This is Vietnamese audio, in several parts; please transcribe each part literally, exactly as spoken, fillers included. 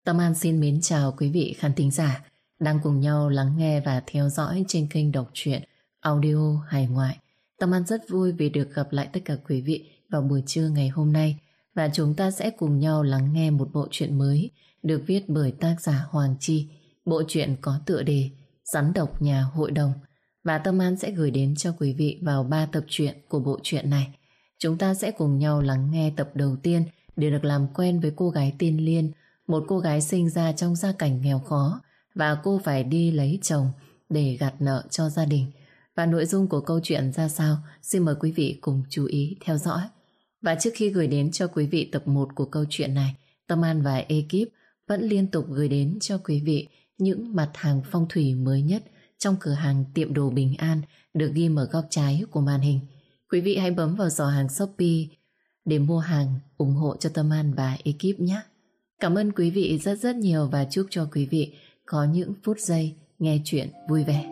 Tâm An xin mến chào quý vị khán thính giả đang cùng nhau lắng nghe và theo dõi trên kênh đọc truyện audio hài ngoại. Tâm An rất vui vì được gặp lại tất cả quý vị vào buổi trưa ngày hôm nay, và chúng ta sẽ cùng nhau lắng nghe một bộ truyện mới được viết bởi tác giả Hoàng Chi. Bộ truyện có tựa đề Rắn độc nhà hội đồng, và Tâm An sẽ gửi đến cho quý vị vào ba tập truyện của bộ truyện này. Chúng ta sẽ cùng nhau lắng nghe tập đầu tiên để được làm quen với cô gái tên Liên, một cô gái sinh ra trong gia cảnh nghèo khó và cô phải đi lấy chồng để gạt nợ cho gia đình. Và nội dung của câu chuyện ra sao, xin mời quý vị cùng chú ý theo dõi. Và trước khi gửi đến cho quý vị tập một của câu chuyện này, Tâm An và ekip vẫn liên tục gửi đến cho quý vị những mặt hàng phong thủy mới nhất trong cửa hàng tiệm đồ Bình An được ghi ở góc trái của màn hình. Quý vị hãy bấm vào giỏ hàng Shopee để mua hàng ủng hộ cho Tâm An và ekip nhé. Cảm ơn quý vị rất rất nhiều và chúc cho quý vị có những phút giây nghe chuyện vui vẻ.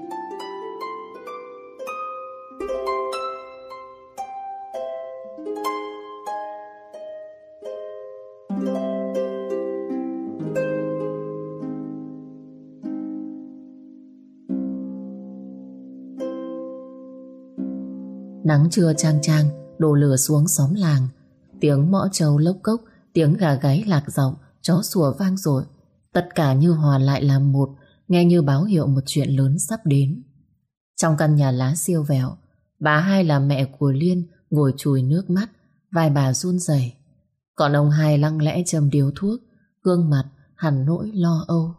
Nắng trưa chang chang đổ lửa xuống xóm làng. Tiếng mõ trâu lốc cốc, tiếng gà gáy lạc giọng, chó sủa vang dội. Tất cả như hòa lại làm một, nghe như báo hiệu một chuyện lớn sắp đến. Trong căn nhà lá siêu vẹo, bà Hai là mẹ của Liên ngồi chùi nước mắt, vai bà run rẩy. Còn ông Hai lặng lẽ châm điếu thuốc, gương mặt hằn nỗi lo âu.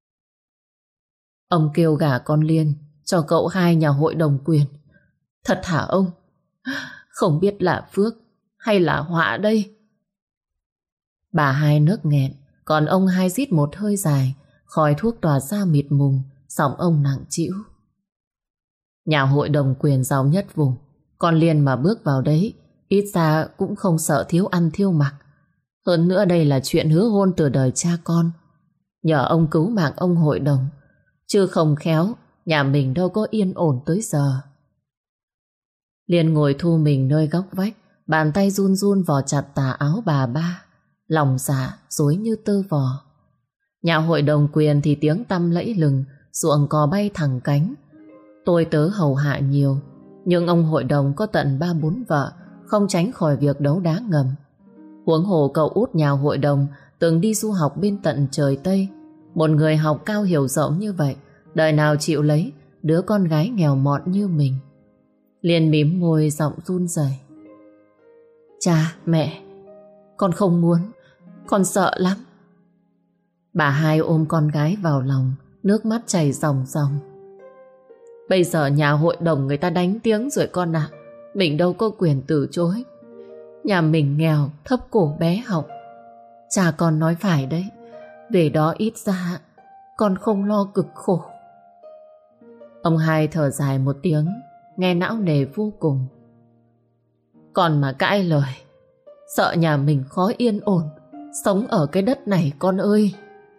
Ông kêu gả con Liên cho cậu Hai nhà hội đồng quyền. Thật hả ông? Không biết là phước hay là họa đây? Bà Hai nức nghẹn, còn ông Hai rít một hơi dài, khói thuốc tỏa ra mịt mùng, giọng ông nặng trĩu. Nhà hội đồng quyền giàu nhất vùng, con Liên mà bước vào đấy, ít ra cũng không sợ thiếu ăn thiếu mặc. Hơn nữa đây là chuyện hứa hôn từ đời cha con. Nhờ ông cứu mạng ông hội đồng, chứ không khéo nhà mình đâu có yên ổn tới giờ. Liên ngồi thu mình nơi góc vách, bàn tay run run vò chặt tà áo bà ba, lòng dạ rối như tơ vò. Nhà hội đồng quyền thì tiếng tăm lẫy lừng, ruộng cò bay thẳng cánh. Tôi tớ hầu hạ nhiều, nhưng ông hội đồng có tận ba bốn vợ, không tránh khỏi việc đấu đá ngầm. Huống hồ cậu út nhà hội đồng từng đi du học bên tận trời Tây. Một người học cao hiểu rộng như vậy, đời nào chịu lấy đứa con gái nghèo mọn như mình. Liên mím môi giọng run rẩy. Cha, mẹ, con không muốn, con sợ lắm. Bà Hai ôm con gái vào lòng, nước mắt chảy ròng ròng. Bây giờ nhà hội đồng người ta đánh tiếng rồi con ạ, mình đâu có quyền từ chối. Nhà mình nghèo, thấp cổ bé học. Cha con nói phải đấy, về đó ít ra con không lo cực khổ. Ông Hai thở dài một tiếng, nghe não nề vô cùng. Con mà cãi lời, sợ nhà mình khó yên ổn sống ở cái đất này con ơi.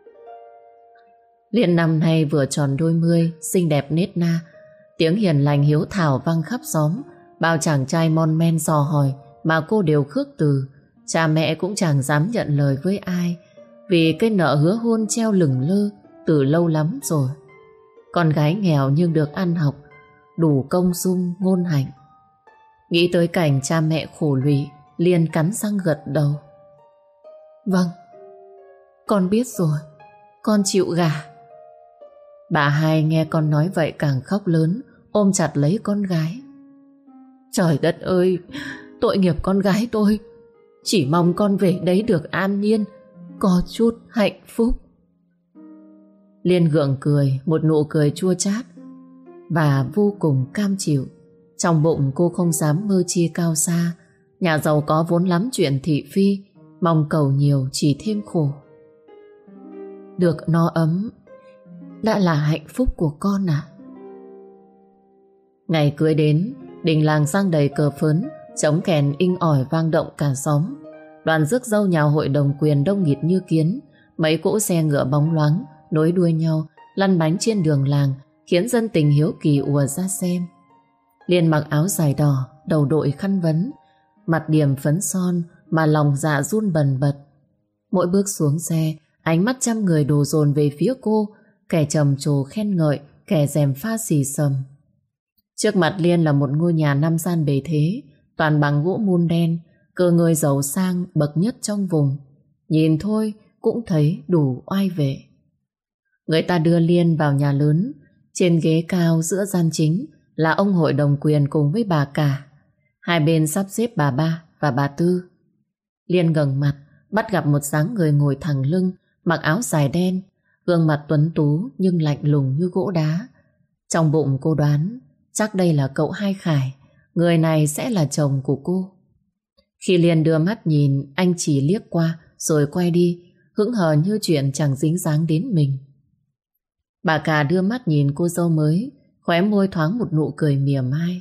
Liên năm nay vừa tròn đôi mươi, xinh đẹp nết na, tiếng hiền lành hiếu thảo vang khắp xóm. Bao chàng trai mon men dò hỏi mà cô đều khước từ. Cha mẹ cũng chẳng dám nhận lời với ai, vì cái nợ hứa hôn treo lửng lơ từ lâu lắm rồi. Con gái nghèo nhưng được ăn học, đủ công dung ngôn hạnh. Nghĩ tới cảnh cha mẹ khổ lụy, Liên cắn răng gật đầu. Vâng, con biết rồi, con chịu gả. Bà Hai nghe con nói vậy càng khóc lớn, ôm chặt lấy con gái. Trời đất ơi, tội nghiệp con gái tôi. Chỉ mong con về đấy được an nhiên, có chút hạnh phúc. Liên gượng cười, một nụ cười chua chát và vô cùng cam chịu. Trong bụng cô không dám mơ chia cao xa. Nhà giàu có vốn lắm chuyện thị phi, mong cầu nhiều chỉ thêm khổ. Được no ấm đã là hạnh phúc của con à. Ngày cưới đến, đình làng sang đầy cờ phớn, trống kèn inh ỏi vang động cả xóm. Đoàn rước dâu nhà hội đồng quyền đông nghịt như kiến. Mấy cỗ xe ngựa bóng loáng nối đuôi nhau lăn bánh trên đường làng, khiến dân tình hiếu kỳ ùa ra xem. Liên mặc áo dài đỏ, đầu đội khăn vấn, mặt điểm phấn son mà lòng dạ run bần bật. Mỗi bước xuống xe, Ánh mắt trăm người đổ dồn về phía cô, kẻ trầm trồ khen ngợi, kẻ gièm pha xì xầm. Trước mặt Liên là một ngôi nhà năm gian bề thế, toàn bằng gỗ mun đen, cơ ngơi giàu sang bậc nhất trong vùng. Nhìn thôi cũng thấy đủ oai vệ. Người ta đưa Liên vào nhà lớn. Trên ghế cao giữa gian chính là ông hội đồng quyền cùng với bà cả. Hai bên sắp xếp bà ba và bà Tư. Liên ngẩng mặt, bắt gặp một dáng người ngồi thẳng lưng, mặc áo dài đen, gương mặt tuấn tú nhưng lạnh lùng như gỗ đá. Trong bụng cô đoán chắc đây là cậu Hai Khải, người này sẽ là chồng của cô. Khi Liên đưa mắt nhìn, anh chỉ liếc qua rồi quay đi, hững hờ như chuyện chẳng dính dáng đến mình. Bà cả đưa mắt nhìn cô dâu mới, khóe môi thoáng một nụ cười mỉa mai.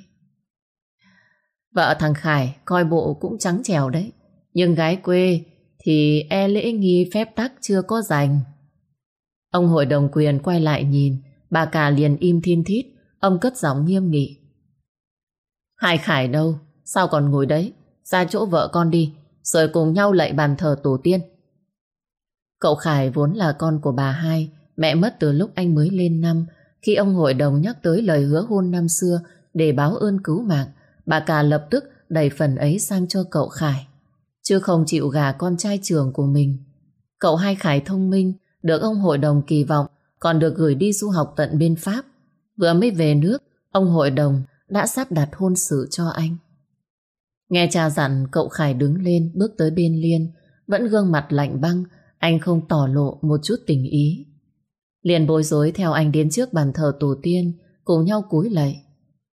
Vợ thằng Khải coi bộ cũng trắng trẻo đấy, nhưng gái quê thì e lễ nghi phép tắc chưa có dành. Ông hội đồng quyền quay lại nhìn, bà cả liền im thiên thít. Ông cất giọng nghiêm nghị. Hai Khải đâu? Sao còn ngồi đấy? Ra chỗ vợ con đi, rồi cùng nhau lạy bàn thờ tổ tiên. Cậu Khải vốn là con của bà Hai, mẹ mất từ lúc anh mới lên năm. Khi ông hội đồng nhắc tới lời hứa hôn năm xưa để báo ơn cứu mạng, bà cả lập tức đẩy phần ấy sang cho cậu Khải, chứ không chịu gả con trai trưởng của mình. Cậu Hai Khải thông minh, được ông hội đồng kỳ vọng, còn được gửi đi du học tận bên Pháp. Vừa mới về nước, ông hội đồng đã sắp đặt hôn sự cho anh. Nghe cha dặn, cậu Khải đứng lên bước tới bên Liên, vẫn gương mặt lạnh băng, anh không tỏ lộ một chút tình ý. Liên bối rối theo anh đến trước bàn thờ tổ tiên, cùng nhau cúi lạy.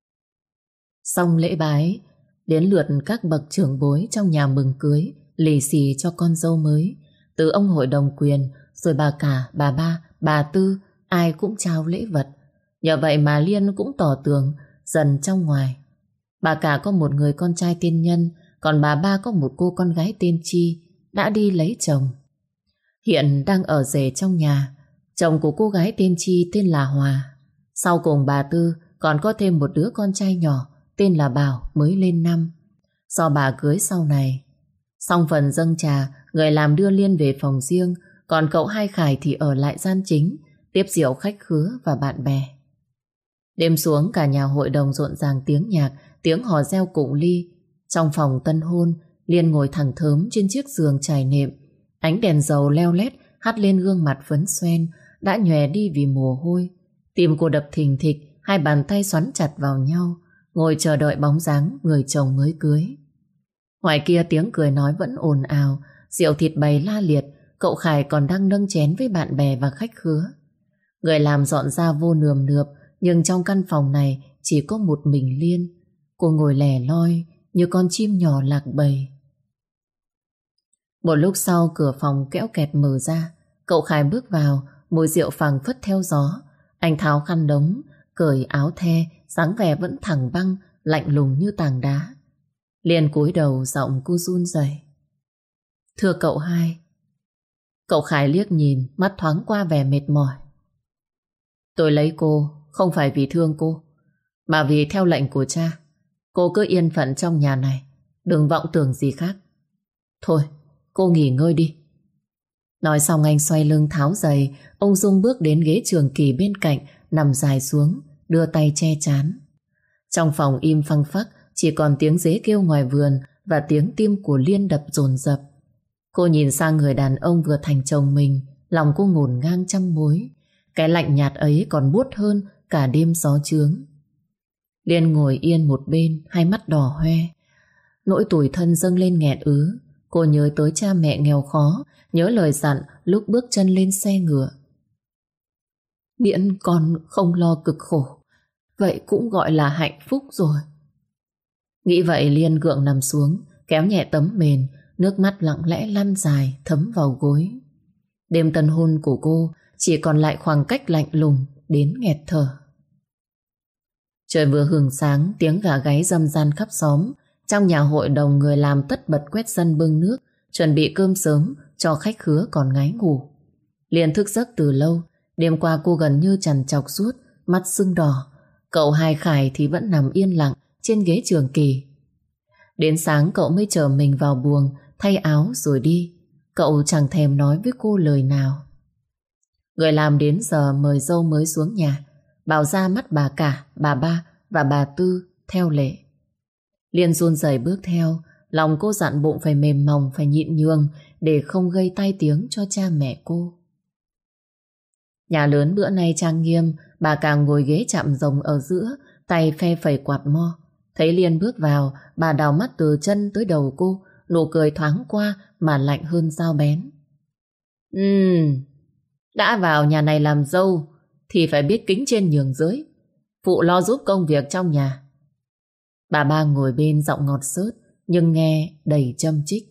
Xong lễ bái, đến lượt các bậc trưởng bối trong nhà mừng cưới lì xì cho con dâu mới. Từ ông hội đồng quyền, rồi bà cả, bà ba, bà Tư, ai cũng trao lễ vật. Nhờ vậy mà Liên cũng tỏ tường dần trong ngoài. Bà cả có một người con trai tên Nhân, còn bà ba có một cô con gái tên Chi, đã đi lấy chồng. Hiện đang ở rể trong nhà. Chồng của cô gái tên Chi tên là Hòa. Sau cùng bà Tư còn có thêm một đứa con trai nhỏ tên là Bảo, mới lên năm. Do bà cưới sau này. Xong phần dâng trà, người làm đưa Liên về phòng riêng, còn cậu Hai Khải thì ở lại gian chính, tiếp rượu khách khứa và bạn bè. Đêm xuống, cả nhà hội đồng rộn ràng tiếng nhạc, tiếng hò reo cụng ly. Trong phòng tân hôn, Liên ngồi thẳng thớm trên chiếc giường trải nệm. Ánh đèn dầu leo lét hắt lên gương mặt phấn xoen, đã nhòe đi vì mồ hôi. Tim cô đập thình thịch, hai bàn tay xoắn chặt vào nhau, ngồi chờ đợi bóng dáng người chồng mới cưới. Ngoài kia tiếng cười nói vẫn ồn ào, rượu thịt bày la liệt. Cậu Khải còn đang nâng chén với bạn bè và khách khứa. Người làm dọn ra vô nườm nượp, nhưng trong căn phòng này chỉ có một mình Liên. Cô ngồi lẻ loi như con chim nhỏ lạc bầy. Một lúc sau, cửa phòng kéo kẹt mở ra. Cậu Khải bước vào, mùi rượu phảng phất theo gió. Anh tháo khăn đống, cởi áo the, dáng vẻ vẫn thẳng băng, lạnh lùng như tảng đá. Liên cúi đầu, giọng cô run rẩy. Thưa cậu Hai. Cậu Khải liếc nhìn, mắt thoáng qua vẻ mệt mỏi. Tôi lấy cô không phải vì thương cô, mà vì theo lệnh của cha. Cô cứ yên phận trong nhà này, đừng vọng tưởng gì khác. Thôi, cô nghỉ ngơi đi. Nói xong anh xoay lưng tháo giày, ung dung bước đến ghế trường kỳ bên cạnh, nằm dài xuống, đưa tay che trán. Trong phòng im phăng phắc, chỉ còn tiếng dế kêu ngoài vườn và tiếng tim của Liên đập dồn dập. Cô nhìn sang người đàn ông vừa thành chồng mình, lòng cô ngổn ngang trăm mối. Cái lạnh nhạt ấy còn buốt hơn cả đêm gió chướng. Liên ngồi yên một bên, hai mắt đỏ hoe. Nỗi tủi thân dâng lên nghẹn ứ. Cô nhớ tới cha mẹ nghèo khó, nhớ lời dặn lúc bước chân lên xe ngựa. Miễn con không lo cực khổ, vậy cũng gọi là hạnh phúc rồi. Nghĩ vậy Liên gượng nằm xuống, kéo nhẹ tấm mền, nước mắt lặng lẽ lăn dài thấm vào gối. Đêm tân hôn của cô chỉ còn lại khoảng cách lạnh lùng đến nghẹt thở. Trời vừa hừng sáng, tiếng gà gáy râm ran khắp xóm. Trong nhà hội đồng, người làm tất bật quét sân bưng nước, chuẩn bị cơm sớm cho khách khứa còn ngái ngủ. Liên thức giấc từ lâu. Đêm qua cô gần như trằn trọc suốt, mắt sưng đỏ. Cậu Hai Khải thì vẫn nằm yên lặng trên ghế trường kỳ. Đến sáng cậu mới chờ mình vào buồng, thay áo rồi đi. Cậu chẳng thèm nói với cô lời nào. Người làm đến giờ mời dâu mới xuống nhà, bảo ra mắt bà cả, bà ba và bà Tư theo lệ. Liên run rẩy bước theo, lòng cô dặn bụng phải mềm mỏng, phải nhịn nhường để không gây tai tiếng cho cha mẹ cô. Nhà lớn bữa nay trang nghiêm, bà cả ngồi ghế chạm rồng ở giữa, tay phe phẩy quạt mo. Thấy Liên bước vào, bà đào mắt từ chân tới đầu cô, nụ cười thoáng qua mà lạnh hơn dao bén. Ừm, đã vào nhà này làm dâu thì phải biết kính trên nhường dưới, phụ lo giúp công việc trong nhà. Bà ba ngồi bên giọng ngọt xớt nhưng nghe đầy châm chích.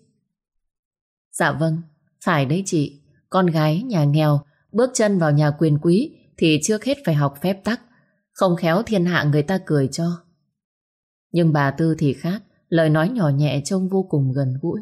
Dạ vâng, phải đấy chị. Con gái nhà nghèo bước chân vào nhà quyền quý thì trước hết phải học phép tắc, không khéo thiên hạ người ta cười cho. Nhưng bà Tư thì khác, lời nói nhỏ nhẹ trông vô cùng gần gũi.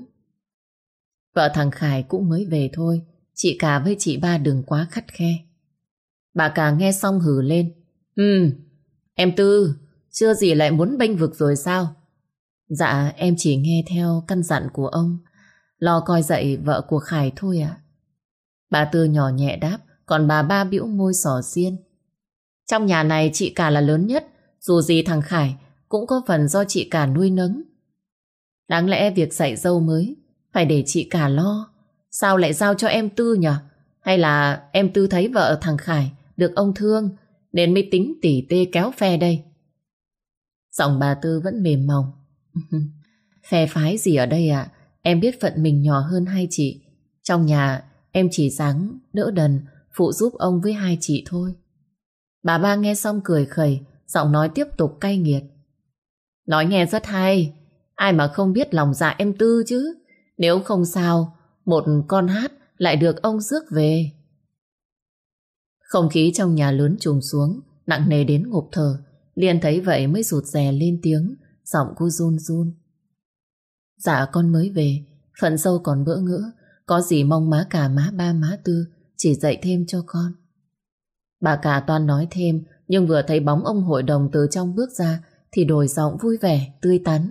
Vợ thằng Khải cũng mới về thôi, chị cả với chị ba đừng quá khắt khe. Bà cả nghe xong hừ lên. Ừm, em Tư, chưa gì lại muốn bênh vực rồi sao? Dạ, em chỉ nghe theo căn dặn của ông, lo coi dạy vợ của Khải thôi ạ. Bà Tư nhỏ nhẹ đáp, còn bà ba bĩu môi xỏ xiên. Trong nhà này chị cả là lớn nhất, dù gì thằng Khải cũng có phần do chị cả nuôi nấng. Đáng lẽ việc dạy dâu mới phải để chị cả lo, sao lại giao cho em Tư nhỉ? Hay là em Tư thấy vợ thằng Khải được ông thương nên mới tính tỉ tê kéo phe đây? Giọng bà Tư vẫn mềm mỏng. Phe phái gì ở đây ạ? Em biết phận mình nhỏ hơn hai chị. Trong nhà em chỉ dáng đỡ đần, phụ giúp ông với hai chị thôi. Bà ba nghe xong cười khẩy, giọng nói tiếp tục cay nghiệt. Nói nghe rất hay, ai mà không biết lòng dạ em Tư chứ. Nếu không sao, một con hát lại được ông rước về. Không khí trong nhà lớn trùng xuống, nặng nề đến ngộp thở. Liên thấy vậy mới rụt rè lên tiếng, giọng cô run run. Dạ con mới về, phận dâu còn bỡ ngỡ, có gì mong má cả má ba má Tư chỉ dạy thêm cho con. Bà cả toan nói thêm, nhưng vừa thấy bóng ông hội đồng từ trong bước ra thì đổi giọng vui vẻ, tươi tắn.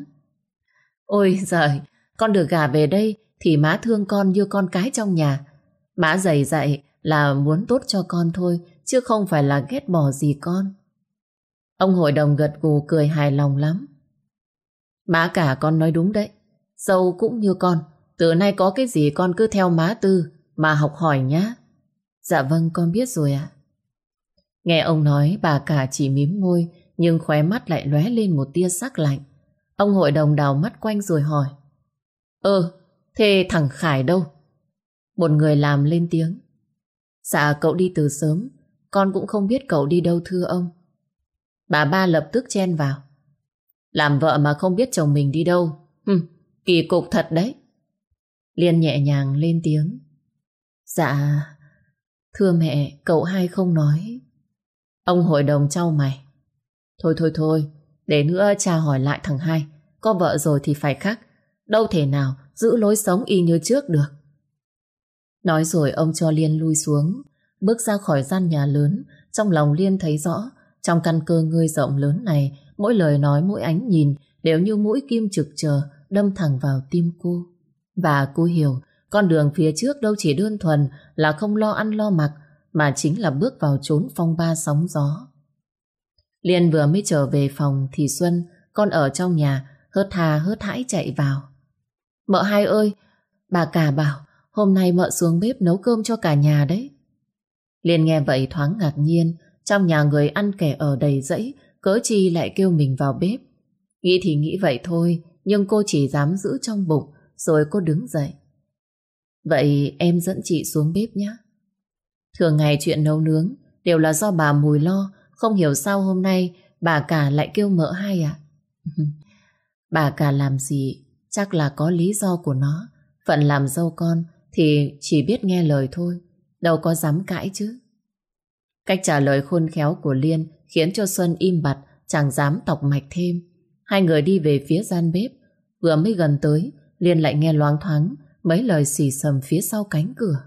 Ôi giời, con được gả về đây thì má thương con như con cái trong nhà. Má dạy dạy là muốn tốt cho con thôi, chứ không phải là ghét bỏ gì con. Ông hội đồng gật gù cười hài lòng lắm. Má cả con nói đúng đấy, dâu cũng như con, từ nay có cái gì con cứ theo má Tư mà học hỏi nhá. Dạ vâng, con biết rồi ạ. Nghe ông nói, bà cả chỉ mím môi, nhưng khóe mắt lại lóe lên một tia sắc lạnh. Ông hội đồng đào mắt quanh rồi hỏi. Ơ, thế thằng Khải đâu? Một người làm lên tiếng. Dạ cậu đi từ sớm, con cũng không biết cậu đi đâu thưa ông. Bà ba lập tức chen vào. Làm vợ mà không biết chồng mình đi đâu, Hừm, kỳ cục thật đấy. Liên nhẹ nhàng lên tiếng. Dạ, thưa mẹ, cậu hai không nói. Ông hội đồng chau mày. Thôi thôi thôi, để nữa cha hỏi lại thằng hai. Có vợ rồi thì phải khác, đâu thể nào giữ lối sống y như trước được. Nói rồi ông cho Liên lui xuống, bước ra khỏi gian nhà lớn. Trong lòng Liên thấy rõ, trong căn cơ ngơi rộng lớn này, mỗi lời nói, mỗi ánh nhìn đều như mũi kim trực chờ đâm thẳng vào tim cô. Và cô hiểu, con đường phía trước đâu chỉ đơn thuần là không lo ăn lo mặc, mà chính là bước vào chốn phong ba sóng gió. Liên vừa mới trở về phòng thì Xuân, con ở trong nhà, hớt hà hớt hãi chạy vào. Mợ hai ơi, bà cả bảo hôm nay mợ xuống bếp nấu cơm cho cả nhà đấy. Liên nghe vậy thoáng ngạc nhiên, trong nhà người ăn kẻ ở đầy rẫy, cớ chi lại kêu mình vào bếp. Nghĩ thì nghĩ vậy thôi, nhưng cô chỉ dám giữ trong bụng, rồi cô đứng dậy. Vậy em dẫn chị xuống bếp nhé. Thường ngày chuyện nấu nướng đều là do bà Mùi lo, không hiểu sao hôm nay bà cả lại kêu mợ hai à? Bà cả làm gì chắc là có lý do của nó. Phận làm dâu con thì chỉ biết nghe lời thôi, đâu có dám cãi chứ. Cách trả lời khôn khéo của Liên khiến cho Xuân im bặt, chẳng dám tọc mạch thêm. Hai người đi về phía gian bếp. Vừa mới gần tới, Liên lại nghe loáng thoáng mấy lời xì xầm phía sau cánh cửa.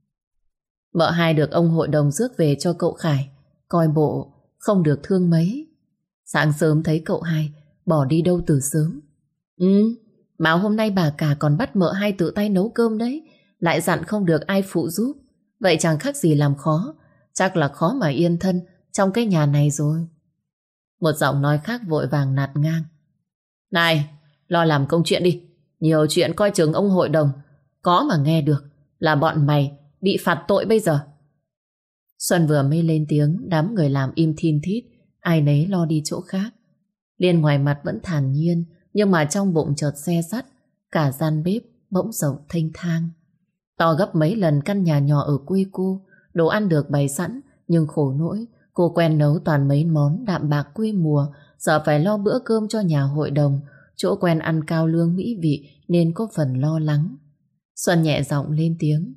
Mợ hai được ông hội đồng rước về cho cậu Khải, coi bộ không được thương mấy. Sáng sớm thấy cậu hai bỏ đi đâu từ sớm. Ừ, mà hôm nay bà cả còn bắt mợ hai tự tay nấu cơm đấy, lại dặn không được ai phụ giúp. Vậy chẳng khác gì làm khó. Chắc là khó mà yên thân trong cái nhà này rồi. Một giọng nói khác vội vàng nạt ngang. Này, lo làm công chuyện đi. Nhiều chuyện coi chừng ông hội đồng có mà nghe được là bọn mày bị phạt tội bây giờ. Xuân vừa mới lên tiếng, đám người làm im thin thít, ai nấy lo đi chỗ khác. Liên ngoài mặt vẫn thản nhiên, nhưng mà trong bụng chợt xe sắt, cả gian bếp bỗng rộng thênh thang. To gấp mấy lần căn nhà nhỏ ở quê cô, đồ ăn được bày sẵn, nhưng khổ nỗi cô quen nấu toàn mấy món đạm bạc quê mùa, giờ phải lo bữa cơm cho nhà hội đồng, chỗ quen ăn cao lương mỹ vị nên có phần lo lắng. Xuân nhẹ giọng lên tiếng.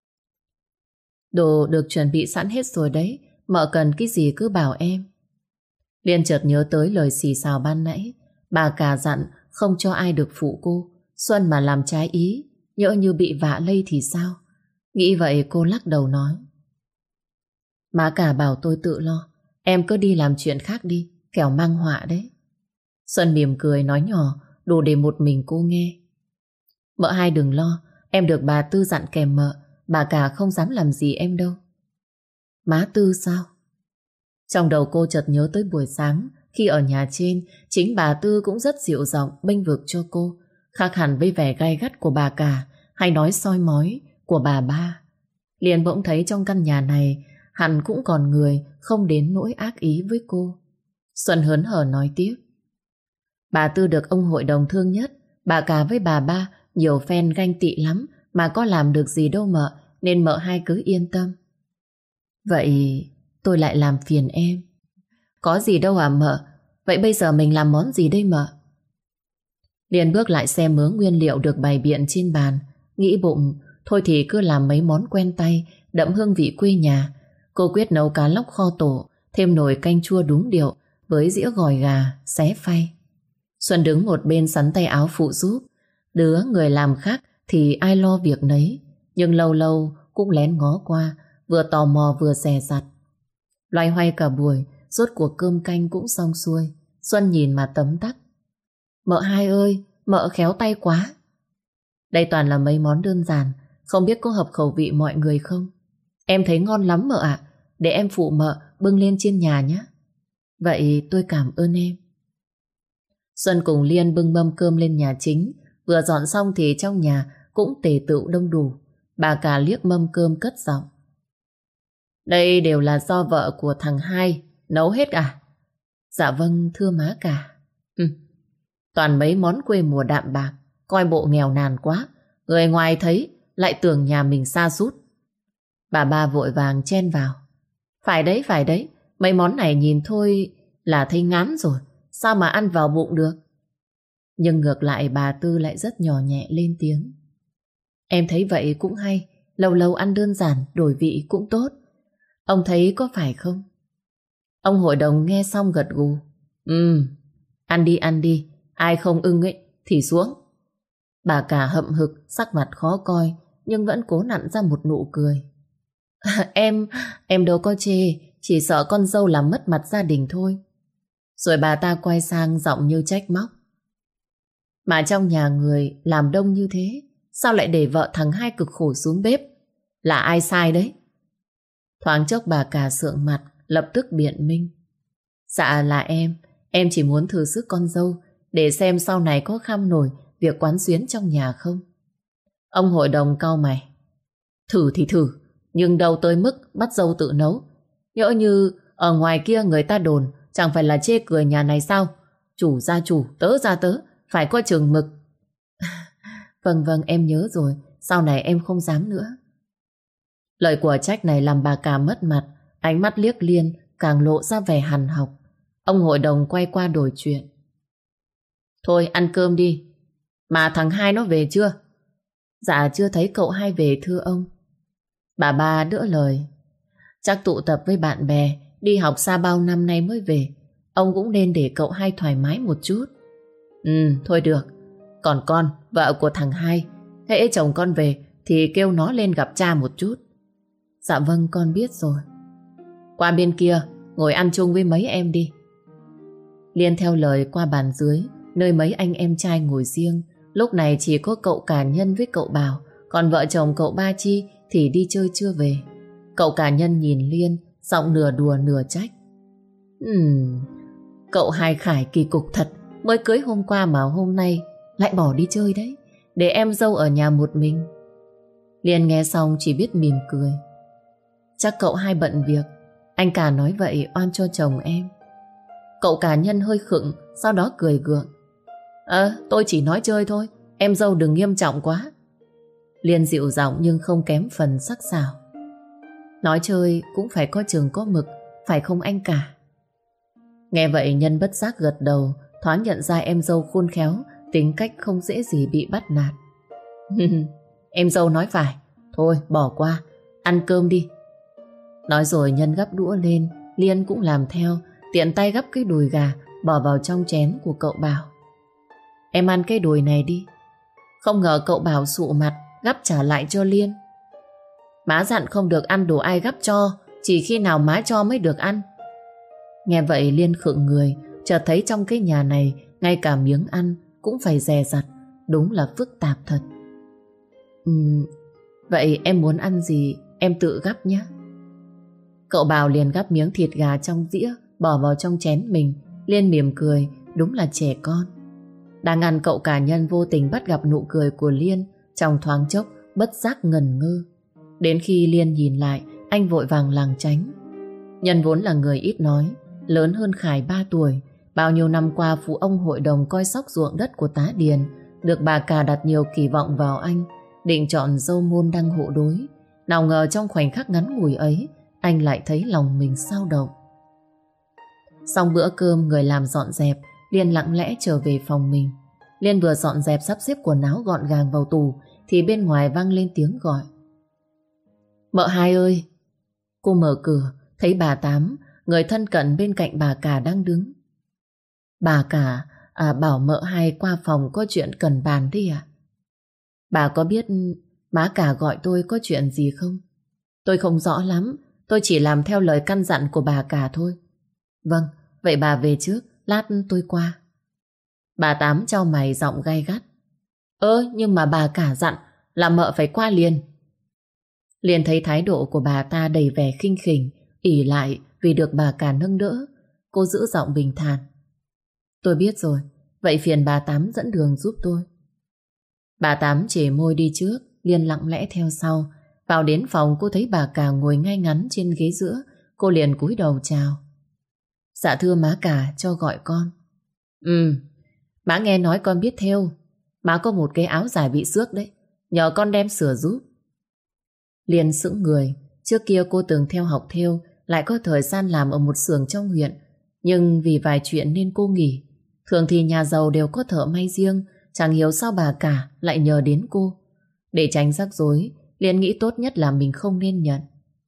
Đồ được chuẩn bị sẵn hết rồi đấy, mợ cần cái gì cứ bảo em. Liên chợt nhớ tới lời xì xào ban nãy, bà cả dặn không cho ai được phụ cô. Xuân mà làm trái ý, nhỡ như bị vạ lây thì sao? Nghĩ vậy cô lắc đầu nói. Má cả bảo tôi tự lo, em cứ đi làm chuyện khác đi, kẻo mang họa đấy. Xuân mỉm cười nói nhỏ, đủ để một mình cô nghe. Mợ hai đừng lo, em được bà Tư dặn kèm mợ, bà cả không dám làm gì em đâu. Má Tư sao? Trong đầu cô chợt nhớ tới buổi sáng, khi ở nhà trên, chính bà Tư cũng rất dịu giọng bênh vực cho cô, khác hẳn với vẻ gay gắt của bà cả hay nói soi mói của bà ba. Liền bỗng thấy trong căn nhà này hẳn cũng còn người không đến nỗi ác ý với cô. Xuân hớn hở nói tiếp. Bà Tư được ông hội đồng thương nhất, bà cả với bà ba nhiều phen ganh tị lắm mà có làm được gì đâu mợ, nên mợ hai cứ yên tâm. Vậy tôi lại làm phiền em. Có gì đâu à mợ, vậy bây giờ mình làm món gì đây mợ? Liền bước lại xem mớ nguyên liệu được bày biện trên bàn, nghĩ bụng thôi thì cứ làm mấy món quen tay, đậm hương vị quê nhà. Cô quyết nấu cá lóc kho tổ, thêm nồi canh chua đúng điệu với dĩa gỏi gà, xé phay. Xuân đứng một bên sắn tay áo phụ giúp. Đứa người làm khác thì ai lo việc nấy, nhưng lâu lâu cũng lén ngó qua, vừa tò mò vừa dè dặt. Loay hoay cả buổi, rốt cuộc cơm canh cũng xong xuôi. Xuân nhìn mà tấm tắc. Mợ hai ơi, mợ khéo tay quá. Đây toàn là mấy món đơn giản, không biết có hợp khẩu vị mọi người không? Em thấy ngon lắm mợ ạ, để em phụ mợ bưng lên trên nhà nhé. Vậy tôi cảm ơn em. Xuân cùng Liên bưng mâm cơm lên nhà chính. Vừa dọn xong thì trong nhà cũng tề tựu đông đủ. Bà cả liếc mâm cơm cất giọng. Đây đều là do vợ của thằng hai nấu hết à? Dạ vâng thưa má cả. Ừ. Toàn mấy món quê mùa đạm bạc, coi bộ nghèo nàn quá, người ngoài thấy lại tưởng nhà mình sa sút. Bà ba vội vàng chen vào. Phải đấy, phải đấy, mấy món này nhìn thôi là thấy ngán rồi, sao mà ăn vào bụng được? Nhưng ngược lại bà Tư lại rất nhỏ nhẹ lên tiếng. Em thấy vậy cũng hay, lâu lâu ăn đơn giản đổi vị cũng tốt. Ông thấy có phải không? Ông hội đồng nghe xong gật gù. Ừ, ăn đi ăn đi, ai không ưng ấy thì xuống. Bà cả hậm hực, sắc mặt khó coi, nhưng vẫn cố nặn ra một nụ cười. Em, em đâu có chê, chỉ sợ con dâu làm mất mặt gia đình thôi. Rồi bà ta quay sang giọng như trách móc. Mà trong nhà người làm đông như thế, sao lại để vợ thằng hai cực khổ xuống bếp? Là ai sai đấy? Thoáng chốc bà cả sượng mặt, lập tức biện minh. Dạ là em, em chỉ muốn thử sức con dâu, để xem sau này có kham nổi việc quán xuyến trong nhà không. Ông hội đồng cau mày. Thử thì thử, nhưng đâu tới mức bắt dâu tự nấu. Nhỡ như ở ngoài kia người ta đồn, chẳng phải là chê cười nhà này sao? Chủ ra chủ, tớ ra tớ, phải có chừng mực. Vâng vâng em nhớ rồi, sau này em không dám nữa. Lời của trách này làm bà cả mất mặt, ánh mắt liếc Liên càng lộ ra vẻ hằn học. Ông hội đồng quay qua đổi chuyện. Thôi ăn cơm đi. Mà thằng hai nó về chưa? Dạ chưa thấy cậu hai về thưa ông. Bà ba đỡ lời. Chắc tụ tập với bạn bè, đi học xa bao năm nay mới về. Ông cũng nên để cậu hai thoải mái một chút. Ừ thôi được. Còn con, vợ của thằng hai, hễ chồng con về thì kêu nó lên gặp cha một chút. Dạ vâng con biết rồi. Qua bên kia ngồi ăn chung với mấy em đi. Liên theo lời qua bàn dưới, nơi mấy anh em trai ngồi riêng. Lúc này chỉ có cậu cả Nhân với cậu Bảo, còn vợ chồng cậu Ba Chi thì đi chơi chưa về. Cậu cả Nhân nhìn Liên, giọng nửa đùa nửa trách. Ừm, cậu hai Khải kỳ cục thật, mới cưới hôm qua mà hôm nay lại bỏ đi chơi đấy, để em dâu ở nhà một mình. Liên nghe xong chỉ biết mỉm cười. Chắc cậu hai bận việc, anh cả nói vậy oan cho chồng em. Cậu cả Nhân hơi khựng, sau đó cười gượng. Ờ, tôi chỉ nói chơi thôi, em dâu đừng nghiêm trọng quá. Liên dịu giọng nhưng không kém phần sắc sảo. Nói chơi cũng phải có chừng có mực, phải không anh cả? Nghe vậy Nhân bất giác gật đầu, thoáng nhận ra em dâu khôn khéo, tính cách không dễ gì bị bắt nạt. Em dâu nói phải, thôi bỏ qua, ăn cơm đi. Nói rồi Nhân gắp đũa lên, Liên cũng làm theo, tiện tay gắp cái đùi gà bỏ vào trong chén của cậu Bảo. Em ăn cái đùi này đi. Không ngờ cậu Bảo sụ mặt gắp trả lại cho Liên. Má dặn không được ăn đồ ai gắp cho, chỉ khi nào má cho mới được ăn. Nghe vậy Liên khựng người, chợt thấy trong cái nhà này ngay cả miếng ăn cũng phải dè dặt, đúng là phức tạp thật. Ừm, vậy em muốn ăn gì em tự gắp nhé. Cậu Bảo liền gắp miếng thịt gà trong dĩa bỏ vào trong chén mình. Liên mỉm cười, đúng là trẻ con. Đang ăn cậu cả Nhân vô tình bắt gặp nụ cười của Liên, trong thoáng chốc bất giác ngần ngơ. Đến khi Liên nhìn lại, anh vội vàng lảng tránh. Nhân vốn là người ít nói, lớn hơn Khải ba tuổi. Bao nhiêu năm qua phụ ông hội đồng coi sóc ruộng đất của tá Điền, được bà cả đặt nhiều kỳ vọng vào anh, định chọn dâu môn đăng hộ đối. Nào ngờ trong khoảnh khắc ngắn ngủi ấy, anh lại thấy lòng mình xao động. Xong bữa cơm, người làm dọn dẹp, Liên lặng lẽ trở về phòng mình. Liên vừa dọn dẹp sắp xếp quần áo gọn gàng vào tủ thì bên ngoài vang lên tiếng gọi. Mợ hai ơi! Cô mở cửa, thấy bà Tám, người thân cận bên cạnh bà cả đang đứng. Bà cả à, bảo mợ hai qua phòng có chuyện cần bàn đi à? Bà có biết má cả gọi tôi có chuyện gì không? Tôi không rõ lắm, tôi chỉ làm theo lời căn dặn của bà cả thôi. Vâng, vậy bà về trước, lát tôi qua. Bà Tám chau mày giọng gay gắt. Ơ, nhưng mà bà cả dặn là mợ phải qua liền. Liền thấy thái độ của bà ta đầy vẻ khinh khỉnh, ỷ lại vì được bà cả nâng đỡ. Cô giữ giọng bình thản. Tôi biết rồi, vậy phiền bà Tám dẫn đường giúp tôi. Bà Tám chề môi đi trước, Liên lặng lẽ theo sau. Vào đến phòng cô thấy bà cả ngồi ngay ngắn trên ghế giữa. Cô liền cúi đầu chào. Dạ thưa má cả, cho gọi con. Ừ, má nghe nói con biết thêu. Má có một cái áo dài bị xước đấy, nhờ con đem sửa giúp. Liên sững người. Trước kia cô từng theo học thêu, lại có thời gian làm ở một xưởng trong huyện. Nhưng vì vài chuyện nên cô nghỉ. Thường thì nhà giàu đều có thợ may riêng, chẳng hiểu sao bà cả lại nhờ đến cô. Để tránh rắc rối, Liên nghĩ tốt nhất là mình không nên nhận.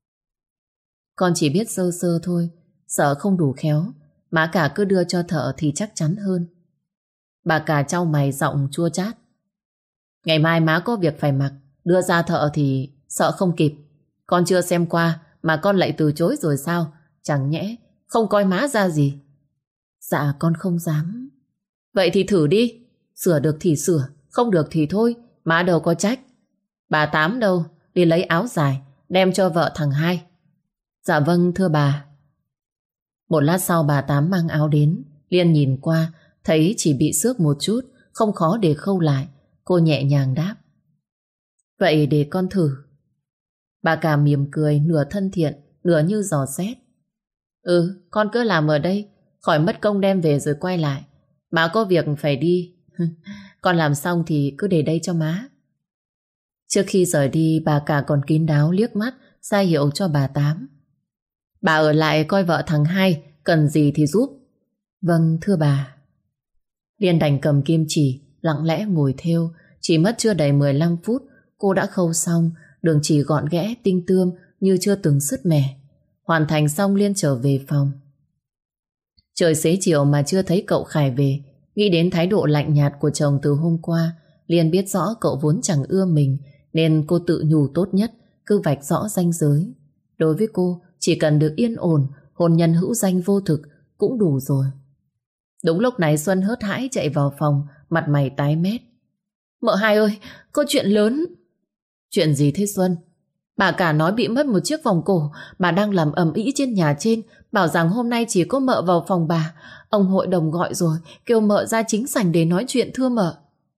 Con chỉ biết sơ sơ thôi, sợ không đủ khéo. Má cả cứ đưa cho thợ thì chắc chắn hơn. Bà cả chau mày giọng chua chát. Ngày mai má có việc phải mặc, đưa ra thợ thì sợ không kịp. Con chưa xem qua mà con lại từ chối rồi sao? Chẳng nhẽ không coi má ra gì? Dạ con không dám. Vậy thì thử đi, sửa được thì sửa, không được thì thôi, má đâu có trách. Bà Tám đâu, đi lấy áo dài đem cho vợ thằng Hai. Dạ vâng thưa bà. Một lát sau bà Tám mang áo đến. Liên nhìn qua, thấy chỉ bị xước một chút, không khó để khâu lại. Cô nhẹ nhàng đáp. Vậy để con thử. Bà cả mỉm cười, nửa thân thiện, nửa như dò xét. Ừ, con cứ làm ở đây, khỏi mất công đem về rồi quay lại. Má có việc phải đi. Con làm xong thì cứ để đây cho má. Trước khi rời đi, bà cả còn kín đáo liếc mắt ra hiệu cho bà Tám. Bà ở lại coi vợ thằng Hai, cần gì thì giúp. Vâng thưa bà. Liên đành cầm kim chỉ, lặng lẽ ngồi thêu. Chỉ mất chưa đầy mười lăm phút, cô đã khâu xong, đường chỉ gọn ghẽ, tinh tươm như chưa từng sứt mẻ. Hoàn thành xong Liên trở về phòng. Trời xế chiều mà chưa thấy cậu Khải về. Nghĩ đến thái độ lạnh nhạt của chồng từ hôm qua, Liên biết rõ cậu vốn chẳng ưa mình, nên cô tự nhủ tốt nhất cứ vạch rõ ranh giới. Đối với cô, chỉ cần được yên ổn, hôn nhân hữu danh vô thực cũng đủ rồi. Đúng lúc này Xuân hớt hãi chạy vào phòng, mặt mày tái mét. Mợ Hai ơi, có chuyện lớn. Chuyện gì thế Xuân? Bà cả nói bị mất một chiếc vòng cổ. Bà đang làm ầm ĩ trên nhà trên, bảo rằng hôm nay chỉ có mợ vào phòng bà. Ông hội đồng gọi rồi, kêu mợ ra chính sảnh để nói chuyện thưa mợ.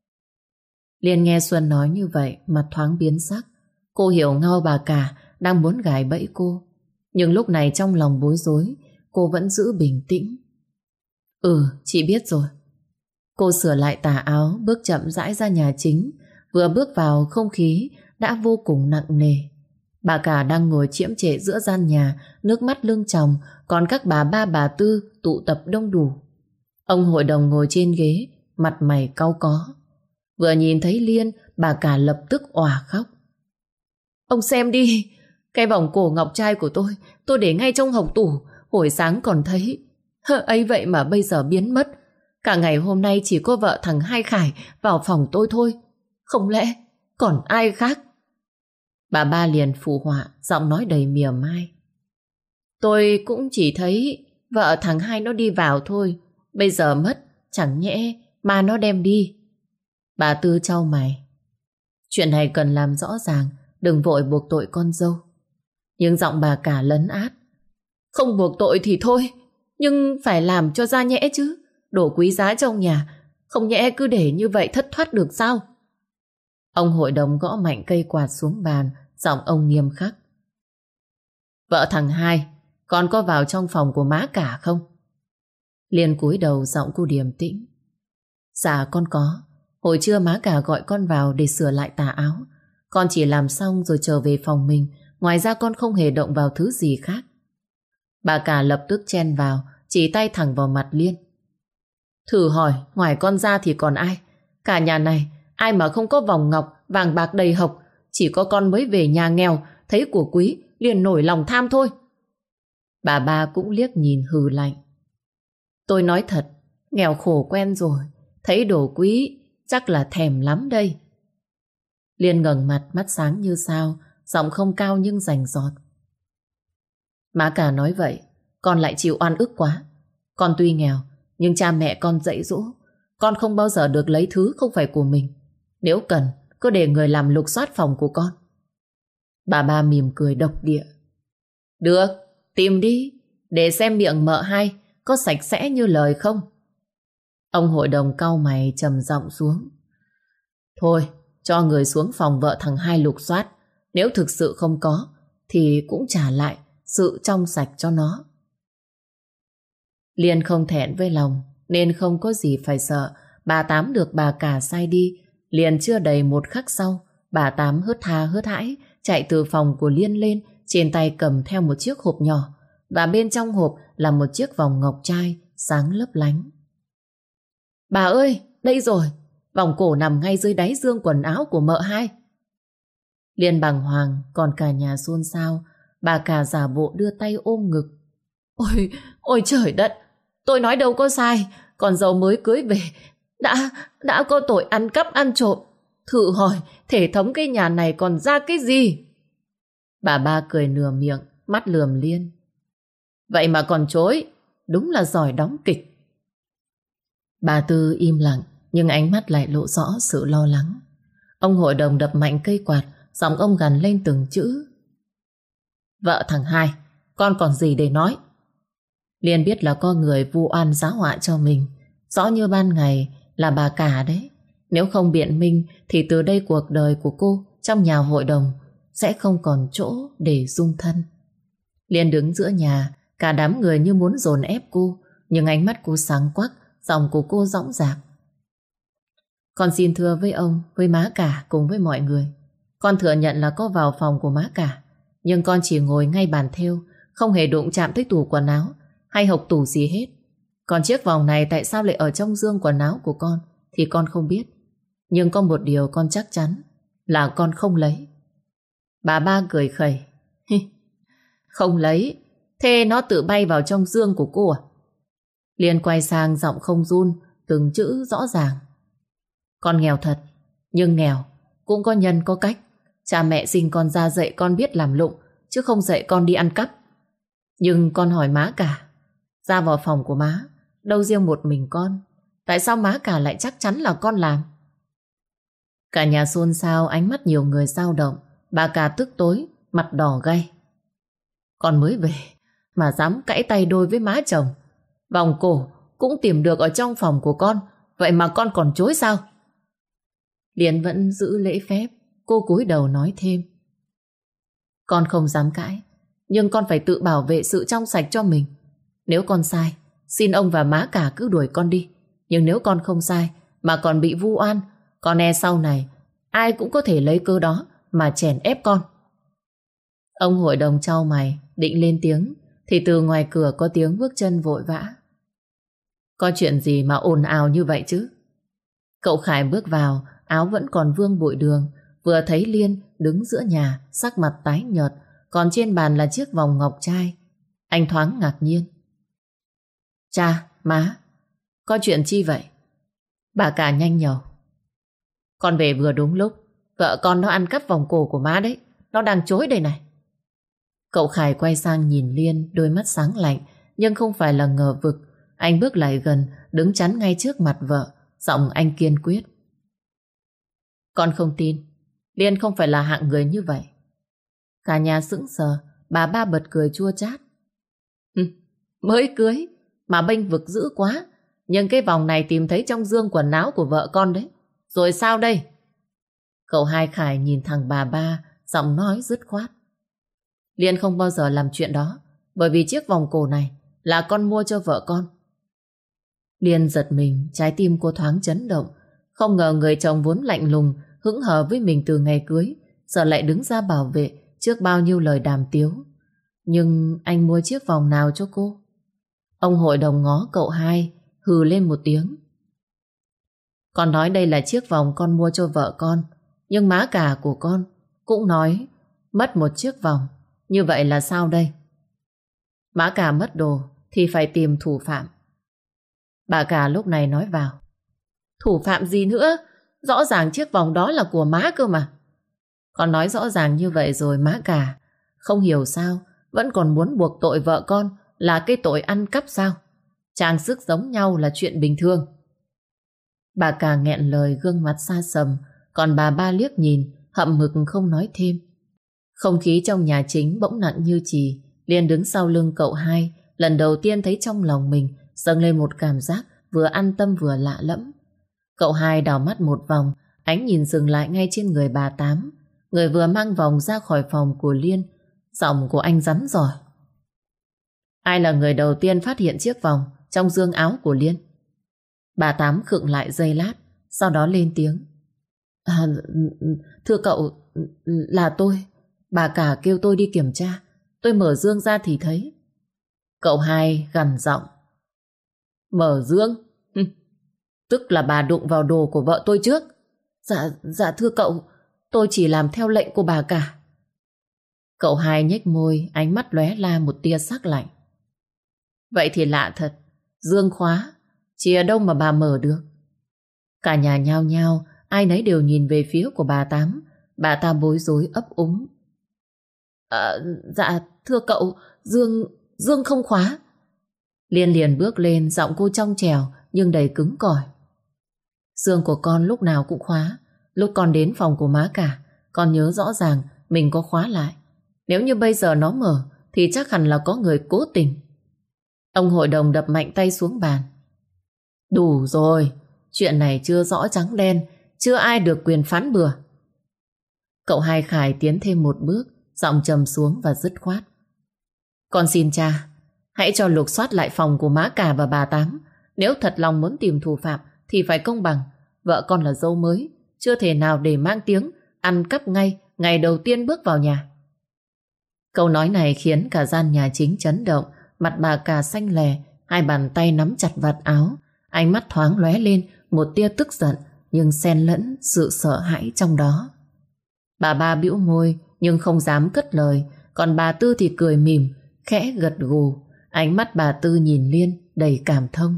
Liên nghe Xuân nói như vậy, mặt thoáng biến sắc. Cô hiểu ngay bà cả đang muốn gài bẫy cô. Nhưng lúc này trong lòng bối rối, cô vẫn giữ bình tĩnh. Ừ, chị biết rồi. Cô sửa lại tà áo, bước chậm rãi ra nhà chính. Vừa bước vào, không khí đã vô cùng nặng nề. Bà cả đang ngồi chiễm trệ giữa gian nhà, nước mắt lưng tròng, còn các bà ba bà tư tụ tập đông đủ. Ông hội đồng ngồi trên ghế, mặt mày cau có. Vừa nhìn thấy Liên, bà cả lập tức òa khóc. Ông xem đi, cái vòng cổ ngọc trai của tôi, tôi để ngay trong hộc tủ, hồi sáng còn thấy. Ấy vậy mà bây giờ biến mất. Cả ngày hôm nay chỉ có vợ thằng Hai Khải vào phòng tôi thôi. Không lẽ còn ai khác? Bà ba liền phụ họa, giọng nói đầy mỉa mai. Tôi cũng chỉ thấy vợ thằng Hai nó đi vào thôi. Bây giờ mất, chẳng nhẽ mà nó đem đi. Bà Tư chau mày. Chuyện này cần làm rõ ràng, đừng vội buộc tội con dâu. Nhưng giọng bà cả lấn át. Không buộc tội thì thôi, nhưng phải làm cho ra nhẽ chứ. Đồ quý giá trong nhà, không nhẽ cứ để như vậy thất thoát được sao? Ông hội đồng gõ mạnh cây quạt xuống bàn, giọng ông nghiêm khắc. Vợ thằng Hai, con có vào trong phòng của má cả không? Liên cúi đầu, giọng cô điềm tĩnh. Dạ con có. Hồi trưa má cả gọi con vào để sửa lại tà áo. Con chỉ làm xong rồi trở về phòng mình. Ngoài ra con không hề động vào thứ gì khác. Bà cả lập tức chen vào, chỉ tay thẳng vào mặt Liên. Thử hỏi, ngoài con ra thì còn ai? Cả nhà này, ai mà không có vòng ngọc, vàng bạc đầy hộc. Chỉ có con mới về nhà nghèo, thấy của quý, liền nổi lòng tham thôi. Bà ba cũng liếc nhìn hừ lạnh. Tôi nói thật, nghèo khổ quen rồi, thấy đồ quý, chắc là thèm lắm đây. Liên ngẩng mặt, mắt sáng như sao, giọng không cao nhưng rành rọt. Má cả nói vậy, con lại chịu oan ức quá. Con tuy nghèo, nhưng cha mẹ con dạy dỗ, con không bao giờ được lấy thứ không phải của mình. Nếu cần, cứ để người làm lục soát phòng của con. Bà ba mỉm cười độc địa. Được, tìm đi, để xem miệng mợ Hai có sạch sẽ như lời không. Ông hội đồng cau mày trầm giọng xuống. Thôi, cho người xuống phòng vợ thằng Hai lục soát. Nếu thực sự không có, thì cũng trả lại sự trong sạch cho nó. Liên không thẹn với lòng, nên không có gì phải sợ. Bà Tám được bà cả sai đi. Liền chưa đầy một khắc sau, bà Tám hớt tha hớt hãi chạy từ phòng của Liên lên, trên tay cầm theo một chiếc hộp nhỏ, và bên trong hộp là một chiếc vòng ngọc trai sáng lấp lánh. Bà ơi, đây rồi, vòng cổ nằm ngay dưới đáy dương quần áo của mợ Hai. Liên bàng hoàng, còn cả nhà xôn xao. Bà cả giả bộ đưa tay ôm ngực. Ôi, ôi trời đất, tôi nói đâu có sai, con dâu mới cưới về đã đã có tội ăn cắp ăn trộm. Thử hỏi thể thống cái nhà này còn ra cái gì? Bà ba cười nửa miệng, mắt lườm Liên. Vậy mà còn chối, đúng là giỏi đóng kịch. Bà Tư im lặng, nhưng ánh mắt lại lộ rõ sự lo lắng. Ông hội đồng đập mạnh cây quạt, giọng ông gằn lên từng chữ. Vợ thằng Hai, con còn gì để nói? Liên biết là có người vu oan giá họa cho mình, rõ như ban ngày là bà cả đấy. Nếu không biện minh thì từ đây cuộc đời của cô trong nhà hội đồng sẽ không còn chỗ để dung thân. Liên đứng giữa nhà, cả đám người như muốn dồn ép cô, nhưng ánh mắt cô sáng quắc, giọng của cô dõng dạc. Con xin thưa với ông, với má cả cùng với mọi người. Con thừa nhận là có vào phòng của má cả, nhưng con chỉ ngồi ngay bàn thêu, không hề đụng chạm tới tủ quần áo hay hộc tủ gì hết. Còn chiếc vòng này tại sao lại ở trong dương quần áo của con thì con không biết. Nhưng có một điều con chắc chắn là con không lấy. Bà ba cười khẩy. Không lấy? Thế nó tự bay vào trong dương của cô à? Liên quay sang, giọng không run, từng chữ rõ ràng. Con nghèo thật, nhưng nghèo cũng có nhân có cách. Cha mẹ sinh con ra dạy con biết làm lụng, chứ không dạy con đi ăn cắp. Nhưng con hỏi má cả, ra vào phòng của má, đâu riêng một mình con, tại sao má cả lại chắc chắn là con làm? Cả nhà xôn xao, ánh mắt nhiều người dao động. Bà cả tức tối, mặt đỏ gay. Con mới về mà dám cãi tay đôi với má chồng. Vòng cổ cũng tìm được ở trong phòng của con, vậy mà con còn chối sao? Liên vẫn giữ lễ phép, cô cúi đầu nói thêm. Con không dám cãi, nhưng con phải tự bảo vệ sự trong sạch cho mình. Nếu con sai, xin ông và má cả cứ đuổi con đi. Nhưng nếu con không sai mà còn bị vu oan, con e sau này ai cũng có thể lấy cơ đó mà chèn ép con. Ông hội đồng chau mày định lên tiếng thì từ ngoài cửa có tiếng bước chân vội vã. Có chuyện gì mà ồn ào như vậy chứ? Cậu Khải bước vào, áo vẫn còn vương bụi đường, vừa thấy Liên đứng giữa nhà, sắc mặt tái nhợt, còn trên bàn là chiếc vòng ngọc trai. Anh thoáng ngạc nhiên. Cha, má, có chuyện chi vậy? Bà cả nhanh nhầu. Con về vừa đúng lúc, vợ con nó ăn cắp vòng cổ của má đấy, nó đang chối đây này. Cậu Khải quay sang nhìn Liên, đôi mắt sáng lạnh, nhưng không phải là ngờ vực. Anh bước lại gần, đứng chắn ngay trước mặt vợ, giọng anh kiên quyết. Con không tin, Liên không phải là hạng người như vậy. Cả nhà sững sờ, bà ba bật cười chua chát. Hừ, mới cưới mà bênh vực dữ quá, nhưng cái vòng này tìm thấy trong giương quần áo của vợ con đấy. Rồi sao đây? Cậu hai Khải nhìn thằng bà ba, giọng nói dứt khoát. Liên không bao giờ làm chuyện đó, bởi vì chiếc vòng cổ này là con mua cho vợ con. Liên giật mình, trái tim cô thoáng chấn động. Không ngờ người chồng vốn lạnh lùng, hững hờ với mình từ ngày cưới, giờ lại đứng ra bảo vệ trước bao nhiêu lời đàm tiếu. Nhưng anh mua chiếc vòng nào cho cô? Ông hội đồng ngó cậu hai, hừ lên một tiếng. Con nói đây là chiếc vòng con mua cho vợ con, nhưng má cả của con cũng nói mất một chiếc vòng. Như vậy là sao đây? Má cả mất đồ thì phải tìm thủ phạm. Bà cả lúc này nói vào. Thủ phạm gì nữa? Rõ ràng chiếc vòng đó là của má cơ mà. Con nói rõ ràng như vậy rồi má cả không hiểu sao vẫn còn muốn buộc tội vợ con là cái tội ăn cắp sao? Trang sức giống nhau là chuyện bình thường. Bà cả nghẹn lời, gương mặt xa sầm, còn bà ba liếc nhìn, hậm hực không nói thêm. Không khí trong nhà chính bỗng nặng như chì. Liên đứng sau lưng cậu hai, lần đầu tiên thấy trong lòng mình dâng lên một cảm giác vừa an tâm vừa lạ lẫm. Cậu hai đảo mắt một vòng, ánh nhìn dừng lại ngay trên người bà Tám, người vừa mang vòng ra khỏi phòng của Liên. Giọng của anh rắn giỏi. Ai là người đầu tiên phát hiện chiếc vòng trong giương áo của Liên? Bà Tám khựng lại giây lát, sau đó lên tiếng. À, thưa cậu, là tôi. Bà cả kêu tôi đi kiểm tra. Tôi mở giương ra thì thấy. Cậu hai gằn giọng. Mở giương? Tức là bà đụng vào đồ của vợ tôi trước. Dạ, dạ thưa cậu, tôi chỉ làm theo lệnh của bà cả. Cậu hai nhếch môi, ánh mắt lóe la một tia sắc lạnh. Vậy thì lạ thật, giương khóa, chỉ ở đâu mà bà mở được? Cả nhà nhao nhao, ai nấy đều nhìn về phía của bà Tám. Bà ta bối rối ấp úng. À, dạ thưa cậu, Dương Dương không khóa. Liên liền bước lên, giọng cô trong trèo nhưng đầy cứng cỏi. Dương của con lúc nào cũng khóa. Lúc con đến phòng của má cả, con nhớ rõ ràng mình có khóa lại. Nếu như bây giờ nó mở thì chắc hẳn là có người cố tình. Ông hội đồng đập mạnh tay xuống bàn. Đủ rồi, chuyện này chưa rõ trắng đen, chưa ai được quyền phán bừa. Cậu hai Khải tiến thêm một bước, giọng trầm xuống và dứt khoát. Con xin cha, hãy cho lục soát lại phòng của má cả và bà Tám. Nếu thật lòng muốn tìm thủ phạm thì phải công bằng. Vợ con là dâu mới, chưa thể nào để mang tiếng ăn cắp ngay ngày đầu tiên bước vào nhà. Câu nói này khiến cả gian nhà chính chấn động. Mặt bà cả xanh lè, hai bàn tay nắm chặt vạt áo, ánh mắt thoáng lóe lên một tia tức giận nhưng xen lẫn sự sợ hãi trong đó. Bà ba bĩu môi nhưng không dám cất lời, còn bà Tư thì cười mỉm, khẽ gật gù. Ánh mắt bà Tư nhìn Liên đầy cảm thông.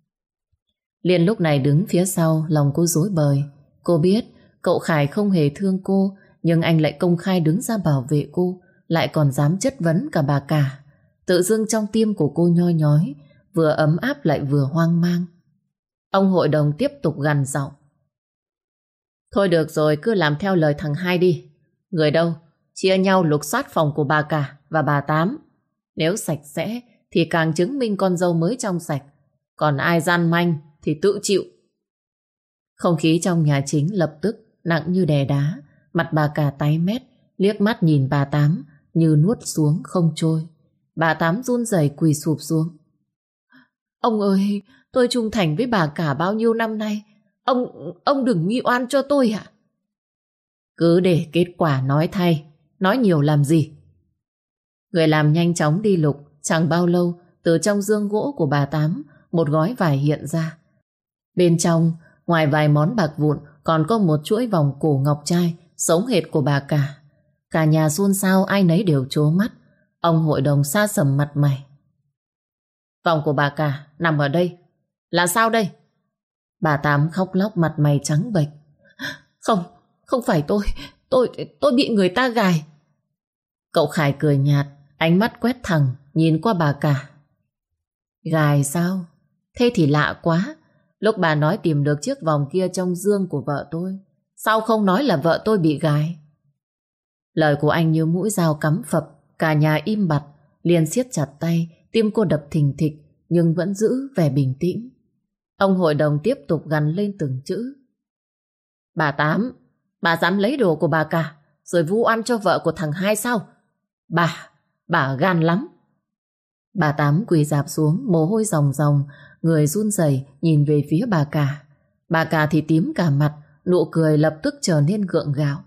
Liên lúc này đứng phía sau, lòng cô rối bời. Cô biết cậu Khải không hề thương cô, nhưng anh lại công khai đứng ra bảo vệ cô, lại còn dám chất vấn cả bà cả. Tự dưng trong tim của cô nhoi nhói, vừa ấm áp lại vừa hoang mang. Ông hội đồng tiếp tục gằn giọng. Thôi được rồi, cứ làm theo lời thằng hai đi. Người đâu? chia nhau lục soát phòng của bà cả và bà Tám. Nếu sạch sẽ thì càng chứng minh con dâu mới trong sạch. Còn ai gian manh thì tự chịu. Không khí trong nhà chính lập tức nặng như đè đá. Mặt bà cả tái mét, liếc mắt nhìn bà Tám như nuốt xuống không trôi. Bà Tám run rẩy quỳ sụp xuống. Ông ơi, tôi trung thành với bà cả bao nhiêu năm nay. Ông, ông đừng nghi oan cho tôi ạ. Cứ để kết quả nói thay, nói nhiều làm gì. Người làm nhanh chóng đi lục, chẳng bao lâu từ trong giương gỗ của bà Tám một gói vải hiện ra. Bên trong, ngoài vài món bạc vụn, còn có một chuỗi vòng cổ ngọc trai giống hệt của bà cả. Cả nhà xôn xao, ai nấy đều trố mắt. Ông hội đồng sa sầm mặt mày. Vòng của bà cả nằm ở đây. Là sao đây? Bà Tám khóc lóc mặt mày trắng bệch. Không, không phải tôi. Tôi, tôi bị người ta gài. Cậu Khải cười nhạt, ánh mắt quét thẳng, nhìn qua bà cả. Gài sao? Thế thì lạ quá. Lúc bà nói tìm được chiếc vòng kia trong giường của vợ tôi, sao không nói là vợ tôi bị gài? Lời của anh như mũi dao cắm phập. Cả nhà im bặt, liền siết chặt tay, tim cô đập thình thịch nhưng vẫn giữ vẻ bình tĩnh. Ông hội đồng tiếp tục gằn lên từng chữ. Bà Tám, bà dám lấy đồ của bà cả rồi vu oan cho vợ của thằng hai sao? Bà, bà gan lắm. Bà Tám quỳ rạp xuống, mồ hôi ròng ròng, người run rẩy nhìn về phía bà cả. Bà cả thì tím cả mặt, nụ cười lập tức trở nên gượng gạo.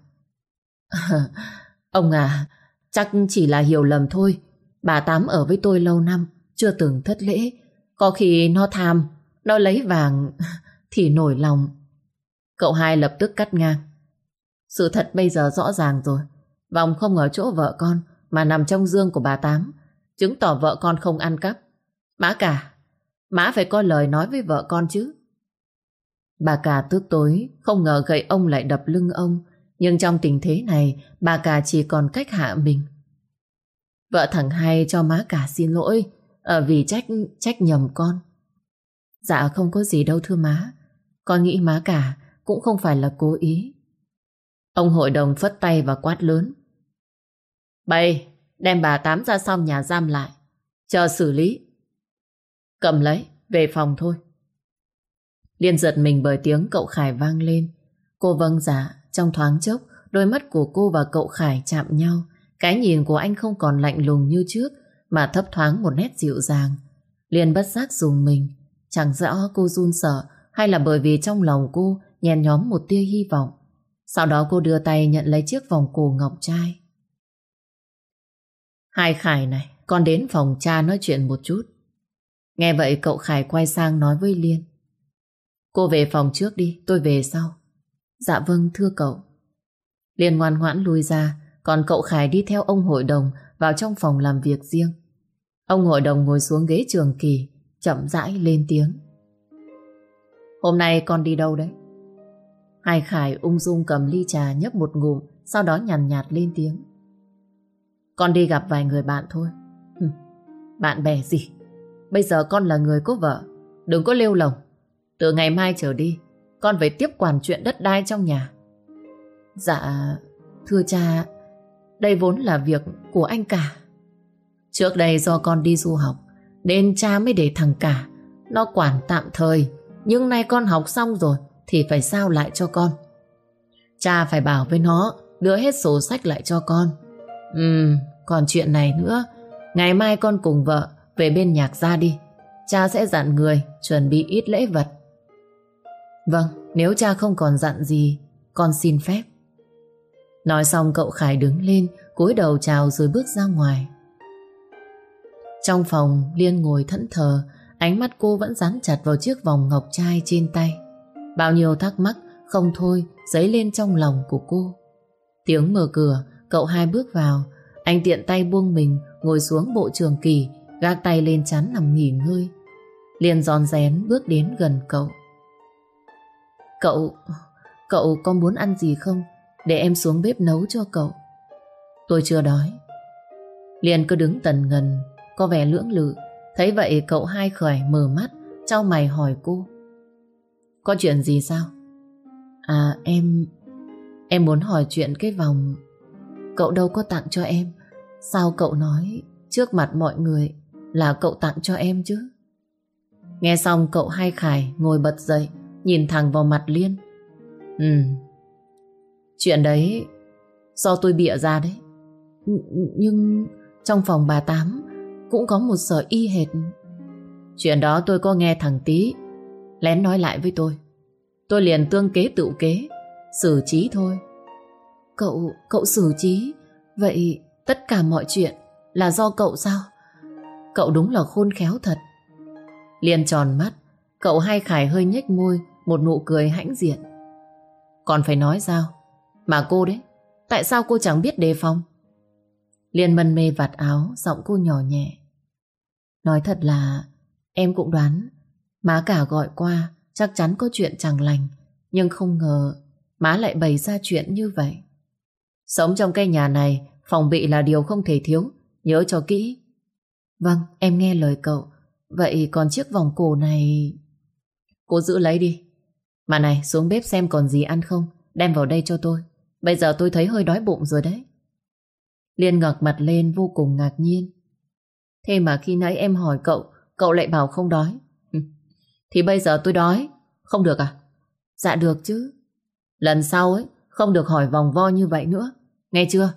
Ông à, chắc chỉ là hiểu lầm thôi. Bà Tám ở với tôi lâu năm, chưa từng thất lễ. Có khi nó tham, nó lấy vàng thì nổi lòng. Cậu hai lập tức cắt ngang. Sự thật bây giờ rõ ràng rồi. Vòng không ở chỗ vợ con mà nằm trong giường của bà Tám, chứng tỏ vợ con không ăn cắp. Má cả, má phải có lời nói với vợ con chứ. Bà cả tức tối, không ngờ gậy ông lại đập lưng ông. Nhưng trong tình thế này, bà cả chỉ còn cách hạ mình. Vợ thằng hai cho má cả xin lỗi, ở vì trách trách nhầm con. Dạ không có gì đâu thưa má. Con nghĩ má cả cũng không phải là cố ý. Ông hội đồng phất tay và quát lớn. Bày, đem bà Tám ra sau nhà giam lại, chờ xử lý. Cầm lấy, về phòng thôi. Liên giật mình bởi tiếng cậu Khải vang lên. Cô vâng dạ. Trong thoáng chốc, đôi mắt của cô và cậu Khải chạm nhau. Cái nhìn của anh không còn lạnh lùng như trước, mà thấp thoáng một nét dịu dàng. Liên bất giác rùng mình. Chẳng rõ cô run sợ hay là bởi vì trong lòng cô nhen nhóm một tia hy vọng. Sau đó cô đưa tay nhận lấy chiếc vòng cổ ngọc trai. Hai Khải này, con đến phòng cha nói chuyện một chút. Nghe vậy cậu Khải quay sang nói với Liên. Cô về phòng trước đi, tôi về sau. Dạ vâng thưa cậu. Liên ngoan ngoãn lui ra, còn cậu Khải đi theo ông hội đồng vào trong phòng làm việc riêng. Ông hội đồng ngồi xuống ghế trường kỳ, chậm rãi lên tiếng. Hôm nay con đi đâu đấy? Hai Khải ung dung cầm ly trà nhấp một ngụm, sau đó nhàn nhạt, nhạt lên tiếng. Con đi gặp vài người bạn thôi. Hừm, bạn bè gì? Bây giờ con là người có vợ, đừng có lêu lồng. Từ ngày mai trở đi, con phải tiếp quản chuyện đất đai trong nhà. Dạ, thưa cha, đây vốn là việc của anh cả. Trước đây do con đi du học, nên cha mới để thằng cả nó quản tạm thời. Nhưng nay con học xong rồi thì phải sao lại cho con. Cha phải bảo với nó đưa hết sổ sách lại cho con. Ừm, còn chuyện này nữa, ngày mai con cùng vợ về bên nhạc gia đi. Cha sẽ dặn người chuẩn bị ít lễ vật. Vâng, nếu cha không còn dặn gì, con xin phép. Nói xong cậu Khải đứng lên, cúi đầu chào rồi bước ra ngoài. Trong phòng, Liên ngồi thẫn thờ, ánh mắt cô vẫn dán chặt vào chiếc vòng ngọc trai trên tay. Bao nhiêu thắc mắc không thôi dấy lên trong lòng của cô. Tiếng mở cửa, cậu hai bước vào. Anh tiện tay buông mình, ngồi xuống bộ trường kỳ, gác tay lên trán nằm nghỉ ngơi. Liên rón rén bước đến gần cậu. Cậu, cậu có muốn ăn gì không? Để em xuống bếp nấu cho cậu. Tôi chưa đói. Liên cứ đứng tần ngần, có vẻ lưỡng lự. Thấy vậy cậu hai Khải mở mắt, chau mày hỏi cô. Có chuyện gì sao? À em... Em muốn hỏi chuyện cái vòng... cậu đâu có tặng cho em. Sao cậu nói trước mặt mọi người là cậu tặng cho em chứ? Nghe xong cậu Hai Khải ngồi bật dậy, nhìn thẳng vào mặt Liên. Ừ, chuyện đấy do tôi bịa ra đấy. Nh- Nhưng trong phòng bà Tám cũng có một sợi y hệt. Chuyện đó tôi có nghe thằng Tý lén nói lại với tôi. Tôi liền tương kế tự kế, xử trí thôi. Cậu, cậu xử trí? Vậy tất cả mọi chuyện là do cậu sao? Cậu đúng là khôn khéo thật. Liên tròn mắt, cậu Hai Khải hơi nhếch môi, một nụ cười hãnh diện. Còn phải nói sao? Mà cô đấy, tại sao cô chẳng biết đề phòng? Liên mân mê vạt áo, giọng cô nhỏ nhẹ. Nói thật là em cũng đoán má cả gọi qua chắc chắn có chuyện chẳng lành, nhưng không ngờ má lại bày ra chuyện như vậy. Sống trong cái nhà này, phòng bị là điều không thể thiếu, nhớ cho kỹ. Vâng, em nghe lời cậu. Vậy còn chiếc vòng cổ này... Cô giữ lấy đi. Mà này, xuống bếp xem còn gì ăn không, đem vào đây cho tôi. Bây giờ tôi thấy hơi đói bụng rồi đấy. Liên ngẩng mặt lên vô cùng ngạc nhiên. Thế mà khi nãy em hỏi cậu, cậu lại bảo không đói. Thì bây giờ tôi đói. Không được à? Dạ được chứ. Lần sau ấy, không được hỏi vòng vo như vậy nữa. Nghe chưa?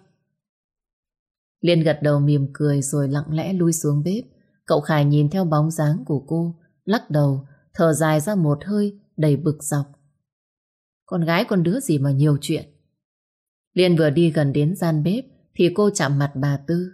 Liên gật đầu mỉm cười rồi lặng lẽ lui xuống bếp. Cậu Khải nhìn theo bóng dáng của cô, lắc đầu, thở dài ra một hơi đầy bực dọc. Con gái con đứa gì mà nhiều chuyện. Liên vừa đi gần đến gian bếp thì cô chạm mặt bà Tư.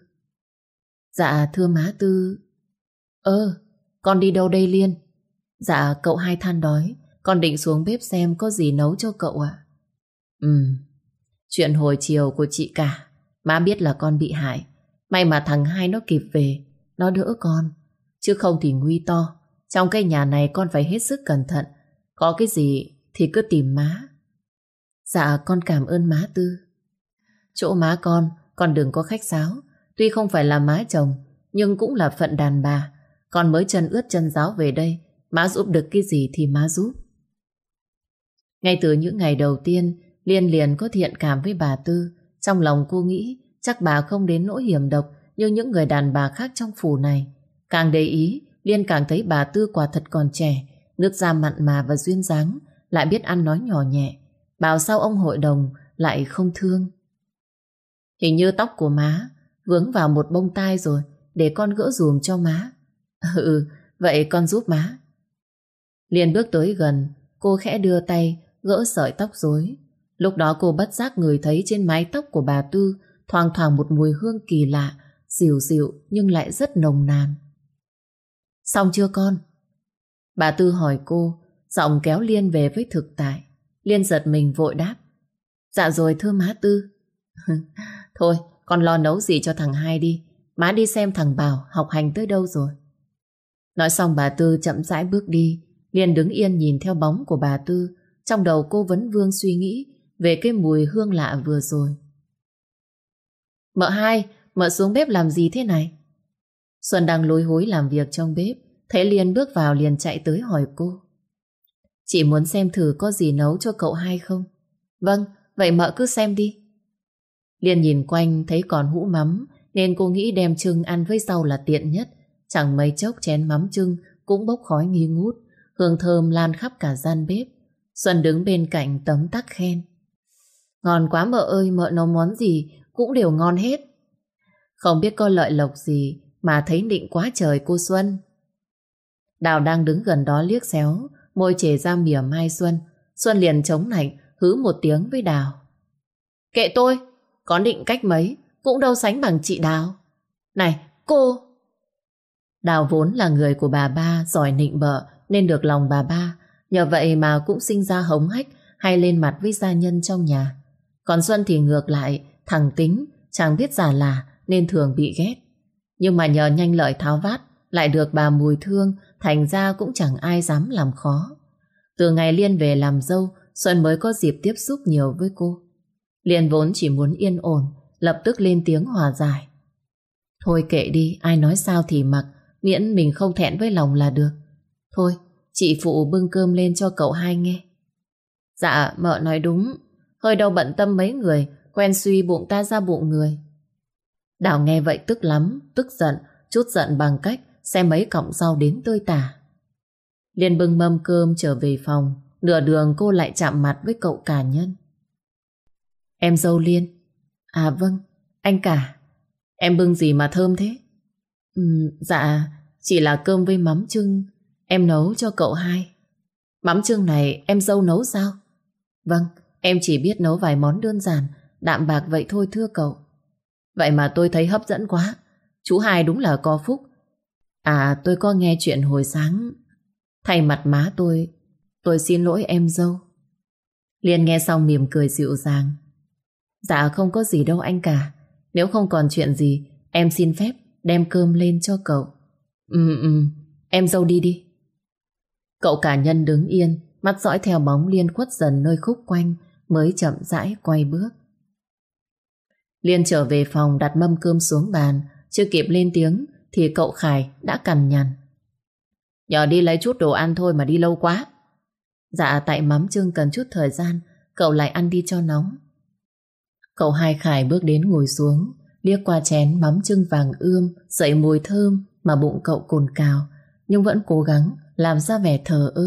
Dạ thưa má Tư. Ơ, con đi đâu đây Liên? Dạ cậu Hai than đói, con định xuống bếp xem có gì nấu cho cậu ạ. Ừ, chuyện hồi chiều của chị cả, má biết là con bị hại. May mà thằng Hai nó kịp về, nó đỡ con. Chứ không thì nguy to. Trong cái nhà này con phải hết sức cẩn thận. Có cái gì thì cứ tìm má. Dạ con cảm ơn má Tư. Chỗ má con, con đừng có khách sáo. Tuy không phải là má chồng, nhưng cũng là phận đàn bà. Con mới chân ướt chân ráo về đây, má giúp được cái gì thì má giúp. Ngay từ những ngày đầu tiên, Liên liền có thiện cảm với bà Tư. Trong lòng cô nghĩ chắc bà không đến nỗi hiểm độc như những người đàn bà khác trong phủ này. Càng để ý, Liên càng thấy bà Tư quả thật còn trẻ, nước da mặn mà và duyên dáng, lại biết ăn nói nhỏ nhẹ. Bảo sao ông hội đồng lại không thương. Hình như tóc của má vướng vào một bông tai rồi, để con gỡ dùm cho má. Ừ, vậy con giúp má. Liên bước tới gần, cô khẽ đưa tay gỡ sợi tóc rối. Lúc đó cô bất giác ngửi thấy trên mái tóc của bà Tư thoang thoảng một mùi hương kỳ lạ, dịu dịu nhưng lại rất nồng nàn. Xong chưa con? Bà Tư hỏi cô, giọng kéo Liên về với thực tại. Liên giật mình vội đáp. Dạ rồi thưa má Tư. Thôi, con lo nấu gì cho thằng Hai đi. Má đi xem thằng Bảo học hành tới đâu rồi. Nói xong bà Tư chậm rãi bước đi. Liên đứng yên nhìn theo bóng của bà Tư. Trong đầu cô vẫn vương suy nghĩ về cái mùi hương lạ vừa rồi. Mợ Hai, mợ xuống bếp làm gì thế này? Xuân đang lối hối làm việc trong bếp, thấy Liên bước vào liền chạy tới hỏi cô. Chị muốn xem thử có gì nấu cho cậu Hai không? Vâng, vậy mợ cứ xem đi. Liên nhìn quanh thấy còn hũ mắm, nên cô nghĩ đem trưng ăn với rau là tiện nhất. Chẳng mấy chốc chén mắm trưng cũng bốc khói nghi ngút, hương thơm lan khắp cả gian bếp. Xuân đứng bên cạnh tấm tắc khen. Ngon quá mợ ơi, mợ nấu món gì cũng đều ngon hết. Không biết có lợi lộc gì mà thấy nịnh quá trời cô Xuân. Đào đang đứng gần đó liếc xéo, môi chề ra mỉa mai Xuân. Xuân liền chống nạnh hứ một tiếng với Đào. Kệ tôi, có định cách mấy cũng đâu sánh bằng chị Đào. Này cô! Đào vốn là người của bà ba, giỏi nịnh bợ nên được lòng bà ba. Nhờ vậy mà cũng sinh ra hống hách hay lên mặt với gia nhân trong nhà. Còn Xuân thì ngược lại, thẳng tính, chẳng biết già là nên thường bị ghét. Nhưng mà nhờ nhanh lợi tháo vát, lại được bà Mùi thương, thành ra cũng chẳng ai dám làm khó. Từ ngày Liên về làm dâu, Xuân mới có dịp tiếp xúc nhiều với cô. Liên vốn chỉ muốn yên ổn, lập tức lên tiếng hòa giải. Thôi kệ đi, ai nói sao thì mặc, miễn mình không thẹn với lòng là được. Thôi, chị phụ bưng cơm lên cho cậu Hai nghe. Dạ, mợ nói đúng. Hơi đâu bận tâm mấy người, quen suy bụng ta ra bụng người. Đào nghe vậy tức lắm, tức giận, chút giận bằng cách xem mấy cọng rau đến tơi tả. Liên bưng mâm cơm trở về phòng, nửa đường cô lại chạm mặt với cậu cả Nhân. Em dâu Liên. À vâng, anh cả. Em bưng gì mà thơm thế? Ừ, dạ, chỉ là cơm với mắm chưng. Em nấu cho cậu hai. Mắm chưng này em dâu nấu sao? Vâng, em chỉ biết nấu vài món đơn giản, đạm bạc vậy thôi thưa cậu. Vậy mà tôi thấy hấp dẫn quá. Chú hai đúng là có phúc. À, tôi có nghe chuyện hồi sáng. Thay mặt má tôi, tôi xin lỗi em dâu. Liên nghe xong mỉm cười dịu dàng. Dạ không có gì đâu anh cả. Nếu không còn chuyện gì, em xin phép đem cơm lên cho cậu. Ừ ừ, em dâu đi đi. Cậu cả Nhân đứng yên, mắt dõi theo bóng Liên khuất dần nơi khúc quanh, mới chậm rãi quay bước. Liên trở về phòng đặt mâm cơm xuống bàn, chưa kịp lên tiếng thì cậu Khải đã cằn nhằn. Nhờ đi lấy chút đồ ăn thôi mà đi lâu quá. Dạ tại mắm chưng cần chút thời gian, cậu lại ăn đi cho nóng. Cậu hai Khải bước đến ngồi xuống, liếc qua chén mắm chưng vàng ươm dậy mùi thơm mà bụng cậu cồn cào, nhưng vẫn cố gắng làm ra vẻ thờ ơ.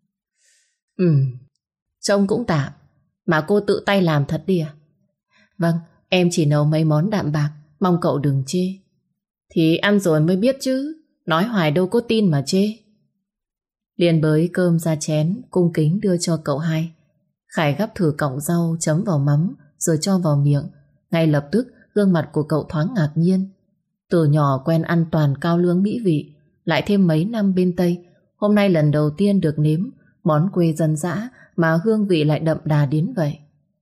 Ừ, trông cũng tạm, mà cô tự tay làm thật đi à? Vâng, em chỉ nấu mấy món đạm bạc, mong cậu đừng chê. Thì ăn rồi mới biết chứ, nói hoài đâu có tin mà chê. Liên bới cơm ra chén, cung kính đưa cho cậu hai. Khải gắp thử cọng rau chấm vào mắm rồi cho vào miệng. Ngay lập tức gương mặt của cậu thoáng ngạc nhiên. Từ nhỏ quen ăn toàn cao lương mỹ vị, lại thêm mấy năm bên Tây, hôm nay lần đầu tiên được nếm món quê dân dã mà hương vị lại đậm đà đến vậy.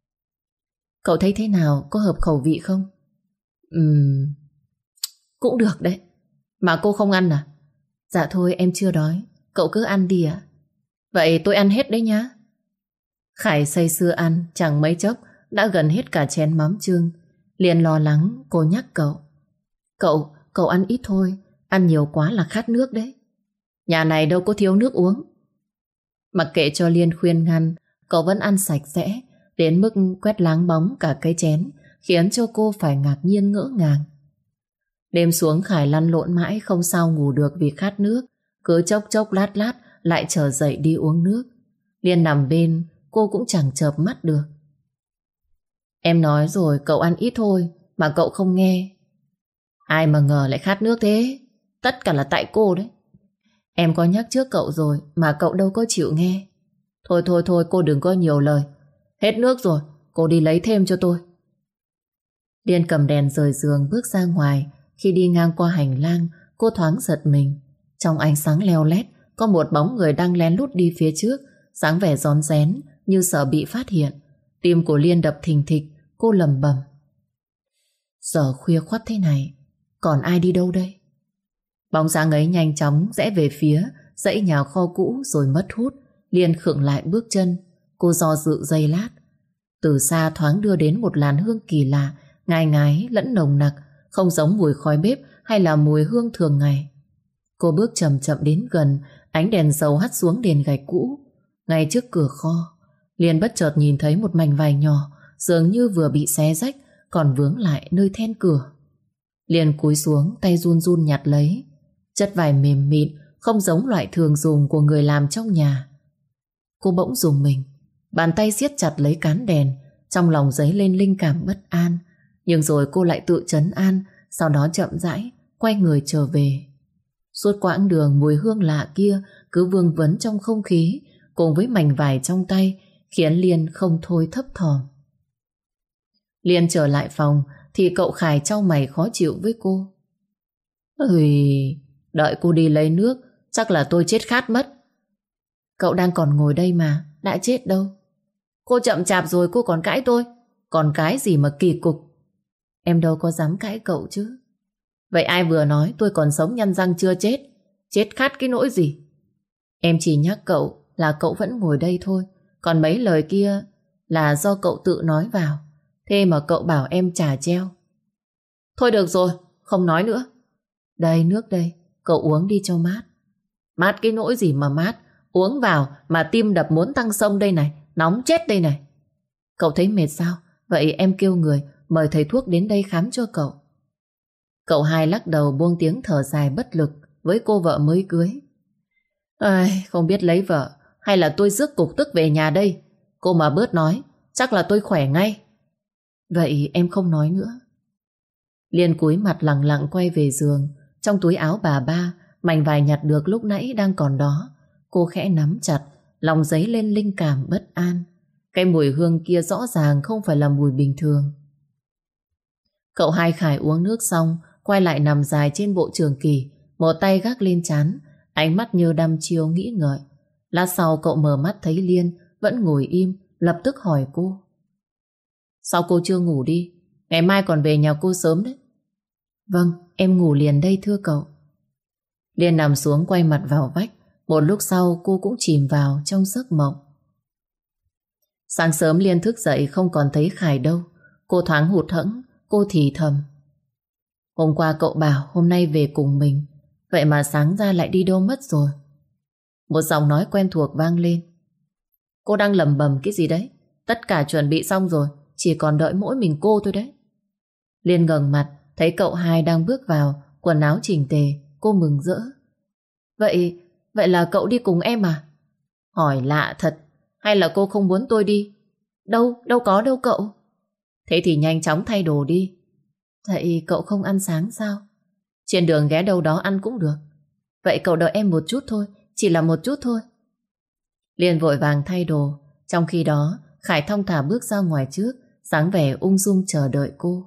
Cậu thấy thế nào, có hợp khẩu vị không? Ừm, cũng được đấy. Mà cô không ăn à? Dạ thôi em chưa đói, cậu cứ ăn đi ạ. Vậy tôi ăn hết đấy nhá. Khải say sưa ăn, chẳng mấy chốc đã gần hết cả chén mắm chưng. Liền lo lắng, cô nhắc cậu. Cậu, cậu ăn ít thôi, ăn nhiều quá là khát nước đấy. Nhà này đâu có thiếu nước uống. Mặc kệ cho Liên khuyên ngăn, cậu vẫn ăn sạch sẽ, đến mức quét láng bóng cả cái chén, khiến cho cô phải ngạc nhiên ngỡ ngàng. Đêm xuống Khải lăn lộn mãi không sao ngủ được vì khát nước, cứ chốc chốc lát lát lại trở dậy đi uống nước. Liên nằm bên, cô cũng chẳng chợp mắt được. Em nói rồi cậu ăn ít thôi, mà cậu không nghe. Ai mà ngờ lại khát nước thế. Tất cả là tại cô đấy. Em có nhắc trước cậu rồi mà cậu đâu có chịu nghe. Thôi thôi thôi cô đừng có nhiều lời. Hết nước rồi, cô đi lấy thêm cho tôi. Liên cầm đèn rời giường bước ra ngoài. Khi đi ngang qua hành lang, cô thoáng giật mình. Trong ánh sáng leo lét, có một bóng người đang lén lút đi phía trước, dáng vẻ rón rén như sợ bị phát hiện. Tim của Liên đập thình thịch, cô lẩm bẩm. Giờ khuya khoắt thế này, còn ai đi đâu đây? Bóng dáng ấy nhanh chóng rẽ về phía dãy nhà kho cũ rồi mất hút. Liên khựng lại bước chân, cô do dự giây lát. Từ xa thoáng đưa đến một làn hương kỳ lạ, ngai ngái lẫn nồng nặc, không giống mùi khói bếp hay là mùi hương thường ngày. Cô bước chậm chậm đến gần, ánh đèn dầu hắt xuống nền gạch cũ. Ngay trước cửa kho, Liên bất chợt nhìn thấy một mảnh vải nhỏ, dường như vừa bị xé rách, còn vướng lại nơi then cửa. Liên cúi xuống, tay run run nhặt lấy. Chất vải mềm mịn, không giống loại thường dùng của người làm trong nhà. Cô bỗng rùng mình, bàn tay siết chặt lấy cán đèn, trong lòng dấy lên linh cảm bất an. Nhưng rồi cô lại tự trấn an, sau đó chậm rãi quay người trở về. Suốt quãng đường, mùi hương lạ kia cứ vương vấn trong không khí, cùng với mảnh vải trong tay, khiến Liên không thôi thấp thỏm. Liên trở lại phòng thì cậu Khải chau mày khó chịu với cô. Ơi, đợi cô đi lấy nước, chắc là tôi chết khát mất. Cậu đang còn ngồi đây mà, đã chết đâu. Cô chậm chạp rồi cô còn cãi tôi. Còn cái gì mà kỳ cục. Em đâu có dám cãi cậu chứ. Vậy ai vừa nói tôi còn sống nhăn răng chưa chết? Chết khát cái nỗi gì? Em chỉ nhắc cậu là cậu vẫn ngồi đây thôi. Còn mấy lời kia là do cậu tự nói vào. Thế mà cậu bảo em trả treo. Thôi được rồi, không nói nữa. Đây nước đây, cậu uống đi cho mát. Mát cái nỗi gì mà mát. Uống vào mà tim đập muốn tăng sông đây này. Nóng chết đây này. Cậu thấy mệt sao? Vậy em kêu người mời thầy thuốc đến đây khám cho cậu. Cậu hai lắc đầu buông tiếng thở dài bất lực với cô vợ mới cưới. Ai, không biết lấy vợ hay là tôi rước cục tức về nhà đây. Cô mà bớt nói, chắc là tôi khỏe ngay. Vậy em không nói nữa. Liên cúi mặt lặng lặng quay về giường. Trong túi áo bà ba, mảnh vải nhặt được lúc nãy đang còn đó. Cô khẽ nắm chặt, lòng dấy lên linh cảm bất an. Cái mùi hương kia rõ ràng không phải là mùi bình thường. Cậu hai Khải uống nước xong, quay lại nằm dài trên bộ trường kỷ, một tay gác lên trán, ánh mắt như đăm chiêu nghĩ ngợi. Lát sau cậu mở mắt thấy Liên vẫn ngồi im, lập tức hỏi cô. Sao cô chưa ngủ đi? Ngày mai còn về nhà cô sớm đấy. Vâng, em ngủ liền đây thưa cậu. Liên nằm xuống quay mặt vào vách. Một lúc sau cô cũng chìm vào trong giấc mộng. Sáng sớm Liên thức dậy không còn thấy Khải đâu. Cô thoáng hụt hẫng, cô thì thầm. Hôm qua cậu bảo hôm nay về cùng mình, vậy mà sáng ra lại đi đâu mất rồi? Một giọng nói quen thuộc vang lên. Cô đang lẩm bẩm cái gì đấy? Tất cả chuẩn bị xong rồi, chỉ còn đợi mỗi mình cô thôi đấy. Liên ngẩng mặt, thấy cậu hai đang bước vào, quần áo chỉnh tề, cô mừng rỡ. Vậy, vậy là cậu đi cùng em à? Hỏi lạ thật, hay là cô không muốn tôi đi? Đâu, đâu có đâu cậu. Thế thì nhanh chóng thay đồ đi. Vậy cậu không ăn sáng sao? Trên đường ghé đâu đó ăn cũng được. Vậy cậu đợi em một chút thôi, chỉ là một chút thôi. Liên vội vàng thay đồ. Trong khi đó Khải thong thả bước ra ngoài trước, dáng vẻ ung dung chờ đợi cô.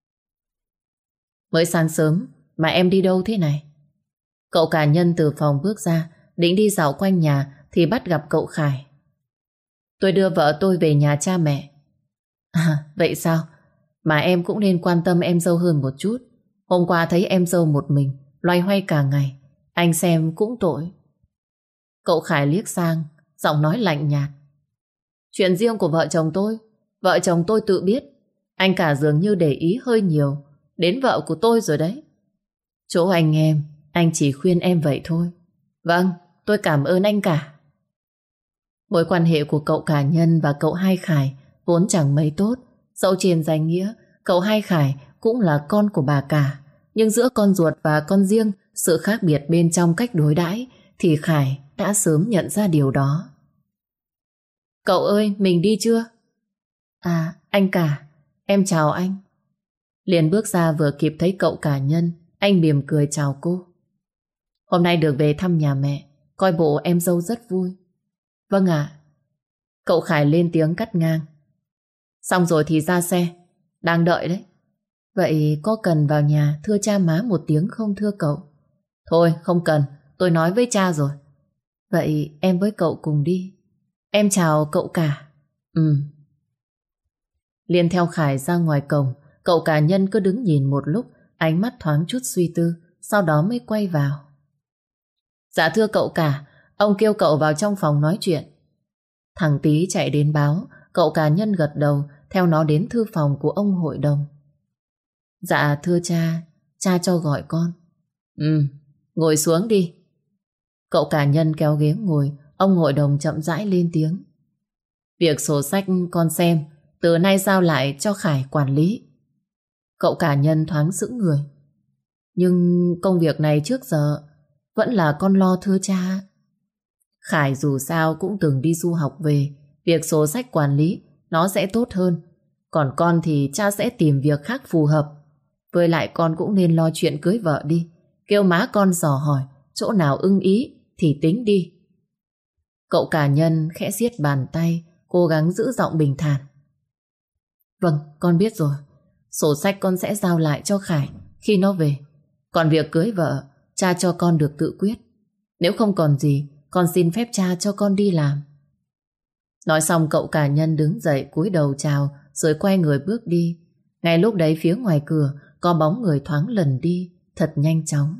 Mới sáng sớm mà em đi đâu thế này? Cậu cả Nhân từ phòng bước ra, định đi dạo quanh nhà thì bắt gặp cậu Khải. Tôi đưa vợ tôi về nhà cha mẹ. À, vậy sao? Mà em cũng nên quan tâm em dâu hơn một chút. Hôm qua thấy em dâu một mình, loay hoay cả ngày, anh xem cũng tội. Cậu Khải liếc sang, giọng nói lạnh nhạt. Chuyện riêng của vợ chồng tôi, vợ chồng tôi tự biết. Anh cả dường như để ý hơi nhiều đến vợ của tôi rồi đấy. Chỗ anh em, anh chỉ khuyên em vậy thôi. Vâng, tôi cảm ơn anh cả. Mối quan hệ của cậu cả Nhân và cậu hai Khải vốn chẳng mấy tốt. Dẫu trên danh nghĩa, cậu hai Khải cũng là con của bà cả. Nhưng giữa con ruột và con riêng, sự khác biệt bên trong cách đối đãi thì Khải đã sớm nhận ra điều đó. Cậu ơi, mình đi chưa? À, anh cả, em chào anh. Liền bước ra vừa kịp thấy cậu cả Nhân, anh mỉm cười chào cô. Hôm nay được về thăm nhà mẹ, coi bộ em dâu rất vui. Vâng ạ. Cậu Khải lên tiếng cắt ngang. Xong rồi thì ra xe, đang đợi đấy. Vậy có cần vào nhà thưa cha má một tiếng không thưa cậu? Thôi không cần, tôi nói với cha rồi. Vậy em với cậu cùng đi. Em chào cậu cả. Ừ. Liên theo Khải ra ngoài cổng. Cậu cả Nhân cứ đứng nhìn một lúc, ánh mắt thoáng chút suy tư, sau đó mới quay vào. Dạ thưa cậu cả, ông kêu cậu vào trong phòng nói chuyện. Thằng Tý chạy đến báo. Cậu cả Nhân gật đầu, theo nó đến thư phòng của ông hội đồng. Dạ thưa cha, cha cho gọi con. Ừ, ngồi xuống đi. Cậu cả Nhân kéo ghế ngồi, ông hội đồng chậm rãi lên tiếng. Việc sổ sách con xem, từ nay giao lại cho Khải quản lý. Cậu cả Nhân thoáng sững người. Nhưng công việc này trước giờ vẫn là con lo thưa cha. Khải dù sao cũng từng đi du học về, việc sổ sách quản lý nó sẽ tốt hơn. Còn con thì cha sẽ tìm việc khác phù hợp. Với lại con cũng nên lo chuyện cưới vợ đi. Kêu má con dò hỏi chỗ nào ưng ý thì tính đi. Cậu cả Nhân khẽ siết bàn tay, cố gắng giữ giọng bình thản. Vâng, con biết rồi. Sổ sách con sẽ giao lại cho Khải khi nó về. Còn việc cưới vợ, cha cho con được tự quyết. Nếu không còn gì, con xin phép cha cho con đi làm. Nói xong cậu cả Nhân đứng dậy cúi đầu chào rồi quay người bước đi. Ngay lúc đấy phía ngoài cửa có bóng người thoáng lần đi thật nhanh chóng.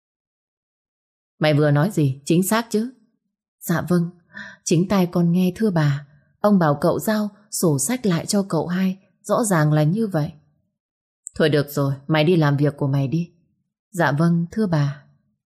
Mày vừa nói gì? Chính xác chứ? Dạ vâng, chính tai con nghe thưa bà. Ông bảo cậu giao sổ sách lại cho cậu hai. Rõ ràng là như vậy. Thôi được rồi, mày đi làm việc của mày đi. Dạ vâng, thưa bà.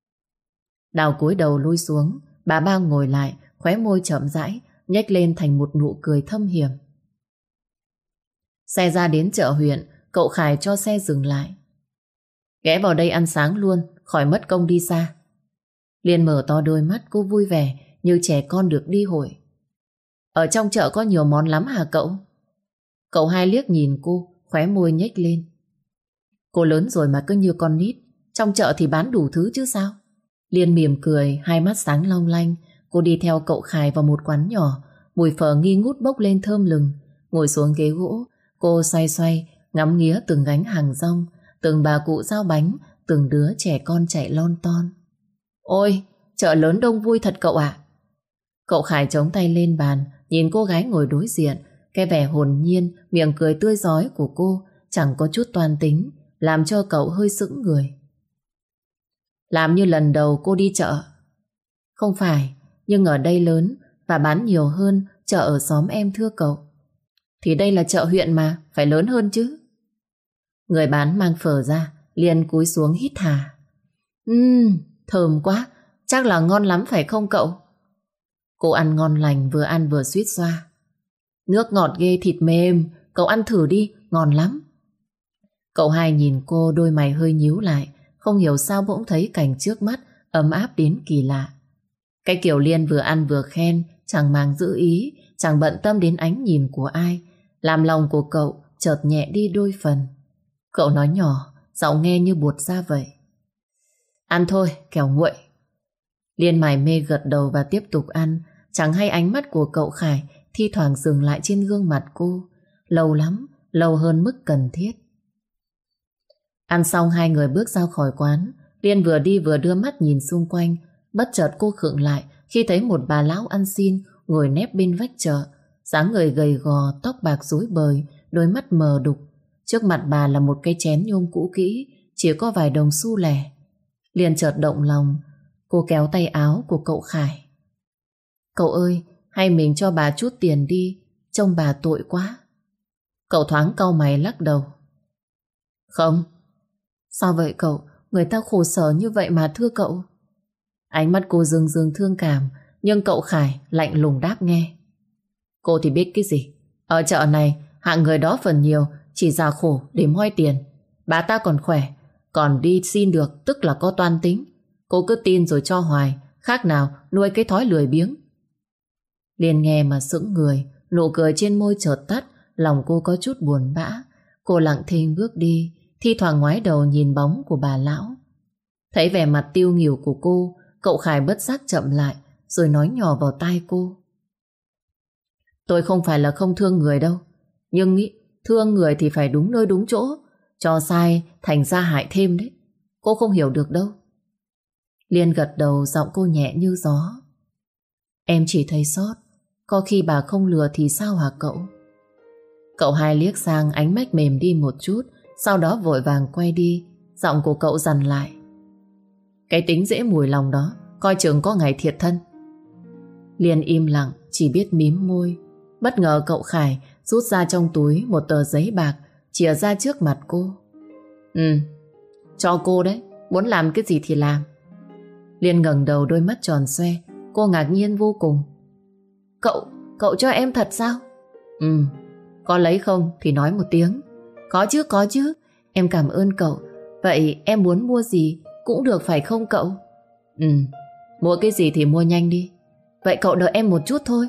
Đào cúi đầu lui xuống. Bà ba ngồi lại, khóe môi chậm rãi nhếch lên thành một nụ cười thâm hiểm. Xe ra đến chợ huyện, cậu Khải cho xe dừng lại. Ghé vào đây ăn sáng luôn, khỏi mất công đi xa. Liên mở to đôi mắt, cô vui vẻ như trẻ con được đi hội. Ở trong chợ có nhiều món lắm hả cậu? Cậu hai liếc nhìn cô, khóe môi nhếch lên. Cô lớn rồi mà cứ như con nít, trong chợ thì bán đủ thứ chứ sao? Liên mỉm cười, hai mắt sáng long lanh. Cô đi theo cậu Khải vào một quán nhỏ, mùi phở nghi ngút bốc lên thơm lừng. Ngồi xuống ghế gỗ, cô xoay xoay, ngắm nghía từng gánh hàng rong, từng bà cụ giao bánh, từng đứa trẻ con chạy lon ton. Ôi, chợ lớn đông vui thật cậu ạ. Cậu Khải chống tay lên bàn, nhìn cô gái ngồi đối diện. Cái vẻ hồn nhiên, miệng cười tươi rói của cô chẳng có chút toan tính, làm cho cậu hơi sững người. Làm như lần đầu cô đi chợ. Không phải, nhưng ở đây lớn và bán nhiều hơn chợ ở xóm em thưa cậu. Thì đây là chợ huyện mà, phải lớn hơn chứ. Người bán mang phở ra, liền cúi xuống hít hà. Ừm, thơm quá, chắc là ngon lắm phải không cậu? Cô ăn ngon lành, vừa ăn vừa suýt xoa. Nước ngọt ghê, thịt mềm, cậu ăn thử đi, ngon lắm. Cậu hai nhìn cô, đôi mày hơi nhíu lại, không hiểu sao bỗng thấy cảnh trước mắt ấm áp đến kỳ lạ. Cái kiểu Liên vừa ăn vừa khen, chẳng màng giữ ý, chẳng bận tâm đến ánh nhìn của ai, làm lòng của cậu chợt nhẹ đi đôi phần. Cậu nói nhỏ, giọng nghe như buột ra vậy. Ăn thôi, kẻo nguội. Liên mải mê gật đầu và tiếp tục ăn, chẳng hay ánh mắt của cậu Khải thi thoảng dừng lại trên gương mặt cô. Lâu lắm, lâu hơn mức cần thiết. Ăn xong hai người bước ra khỏi quán. Liên vừa đi vừa đưa mắt nhìn xung quanh. Bất chợt cô khựng lại khi thấy một bà lão ăn xin ngồi nép bên vách chợ. Dáng người gầy gò, tóc bạc rối bời, đôi mắt mờ đục. Trước mặt bà là một cái chén nhôm cũ kỹ, chỉ có vài đồng xu lẻ. Liên chợt động lòng. Cô kéo tay áo của cậu Khải. Cậu ơi, hay mình cho bà chút tiền đi, trông bà tội quá. Cậu thoáng cau mày lắc đầu. Không. Sao vậy cậu? Người ta khổ sở như vậy mà thưa cậu. Ánh mắt cô rưng rưng thương cảm, nhưng cậu Khải lạnh lùng đáp nghe. Cô thì biết cái gì? Ở chợ này, hạng người đó phần nhiều chỉ già khổ để moi tiền. Bà ta còn khỏe, còn đi xin được tức là có toan tính. Cô cứ tin rồi cho hoài, khác nào nuôi cái thói lười biếng. Liên nghe mà sững người, nụ cười trên môi chợt tắt, lòng cô có chút buồn bã. Cô lặng thinh bước đi, thi thoảng ngoái đầu nhìn bóng của bà lão. Thấy vẻ mặt tiêu nghỉu của cô, cậu Khải bất giác chậm lại, rồi nói nhỏ vào tai cô. Tôi không phải là không thương người đâu, nhưng ý, thương người thì phải đúng nơi đúng chỗ, cho sai thành ra hại thêm đấy. Cô không hiểu được đâu. Liên gật đầu, giọng cô nhẹ như gió. Em chỉ thấy sót, có khi bà không lừa thì sao hả cậu? Cậu hai liếc sang, ánh mắt mềm đi một chút, sau đó vội vàng quay đi. Giọng của cậu dằn lại. Cái tính dễ mùi lòng đó, coi chừng có ngày thiệt thân. Liên im lặng, chỉ biết mím môi. Bất ngờ cậu Khải rút ra trong túi một tờ giấy bạc, chìa ra trước mặt cô. Ừ, cho cô đấy, muốn làm cái gì thì làm. Liên ngẩng đầu, đôi mắt tròn xoe. Cô ngạc nhiên vô cùng. Cậu, cậu cho em thật sao? Ừ, có lấy không thì nói một tiếng. Có chứ, có chứ, em cảm ơn cậu. Vậy em muốn mua gì cũng được phải không cậu? Ừ, mua cái gì thì mua nhanh đi. Vậy cậu đợi em một chút thôi.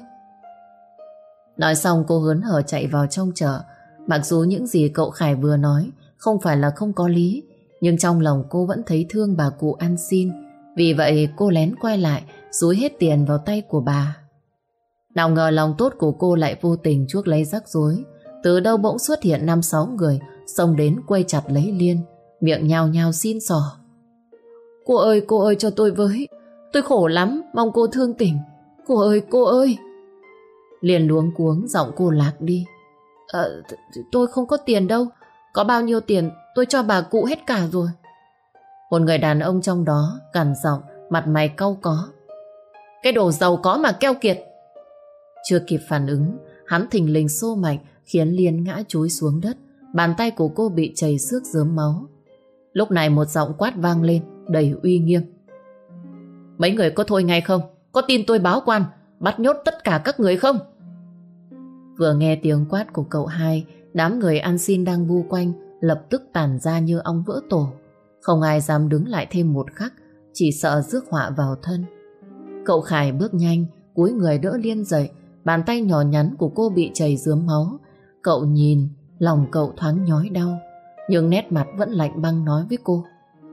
Nói xong cô hớn hở chạy vào trong chợ. Mặc dù những gì cậu Khải vừa nói không phải là không có lý, nhưng trong lòng cô vẫn thấy thương bà cụ ăn xin. Vì vậy cô lén quay lại, dúi hết tiền vào tay của bà. Nào ngờ lòng tốt của cô lại vô tình chuốc lấy rắc rối. Từ đâu bỗng xuất hiện năm sáu người xông đến quây chặt lấy Liên, miệng nhao nhao xin xỏ. Cô ơi, cô ơi, cho tôi với, tôi khổ lắm, mong cô thương tình. Cô ơi, cô ơi. Liên luống cuống, giọng cô lạc đi. Ờ, tôi không có tiền đâu, có bao nhiêu tiền tôi cho bà cụ hết cả rồi. Một người đàn ông trong đó gằn giọng, mặt mày cau có. Cái đồ giàu có mà keo kiệt. Chưa kịp phản ứng, hắn thình lình xô mạnh khiến Liên ngã chúi xuống đất. Bàn tay của cô bị chảy xước rớm máu. Lúc này một giọng quát vang lên đầy uy nghiêm. Mấy người có thôi ngay không? Có tin tôi báo quan bắt nhốt tất cả các người không? Vừa nghe tiếng quát của cậu hai Đám người ăn xin đang bu quanh lập tức tản ra như ong vỡ tổ. Không ai dám đứng lại thêm một khắc, chỉ sợ rước họa vào thân. Cậu Khải bước nhanh, cúi người đỡ Liên dậy. Bàn tay nhỏ nhắn của cô bị chảy rướm máu. Cậu nhìn, lòng cậu thoáng nhói đau, nhưng nét mặt vẫn lạnh băng nói với cô: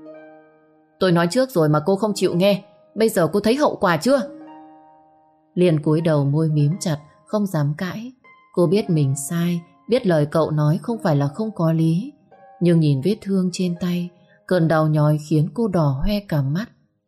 tôi nói trước rồi mà cô không chịu nghe. Bây giờ cô thấy hậu quả chưa? Liên cúi đầu, môi mím chặt, không dám cãi. Cô biết mình sai, biết lời cậu nói không phải là không có lý. Nhưng nhìn vết thương trên tay, cơn đau nhói khiến cô đỏ hoe cả mắt.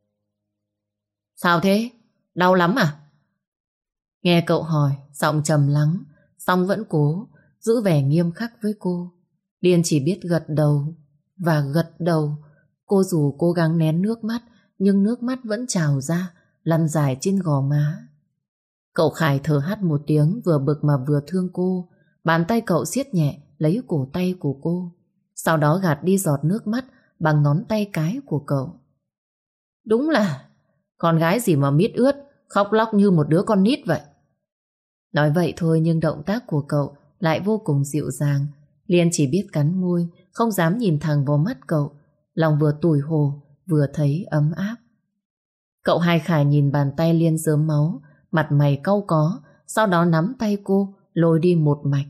Sao thế? Đau lắm à? Nghe cậu hỏi, giọng trầm lắng, song vẫn cố giữ vẻ nghiêm khắc với cô. Liên chỉ biết gật đầu và gật đầu. Cô dù cố gắng nén nước mắt, nhưng nước mắt vẫn trào ra, lăn dài trên gò má. Cậu Khải thở hắt một tiếng, vừa bực mà vừa thương cô. Bàn tay cậu siết nhẹ lấy cổ tay của cô, sau đó gạt đi giọt nước mắt bằng ngón tay cái của cậu. Đúng là con gái gì mà mít ướt, khóc lóc như một đứa con nít vậy. Nói vậy thôi nhưng động tác của cậu lại vô cùng dịu dàng. Liên chỉ biết cắn môi, không dám nhìn thẳng vào mắt cậu. Lòng vừa tủi hổ, vừa thấy ấm áp. Cậu Hai Khải nhìn bàn tay Liên rớm máu, mặt mày cau có, sau đó nắm tay cô, lôi đi một mạch.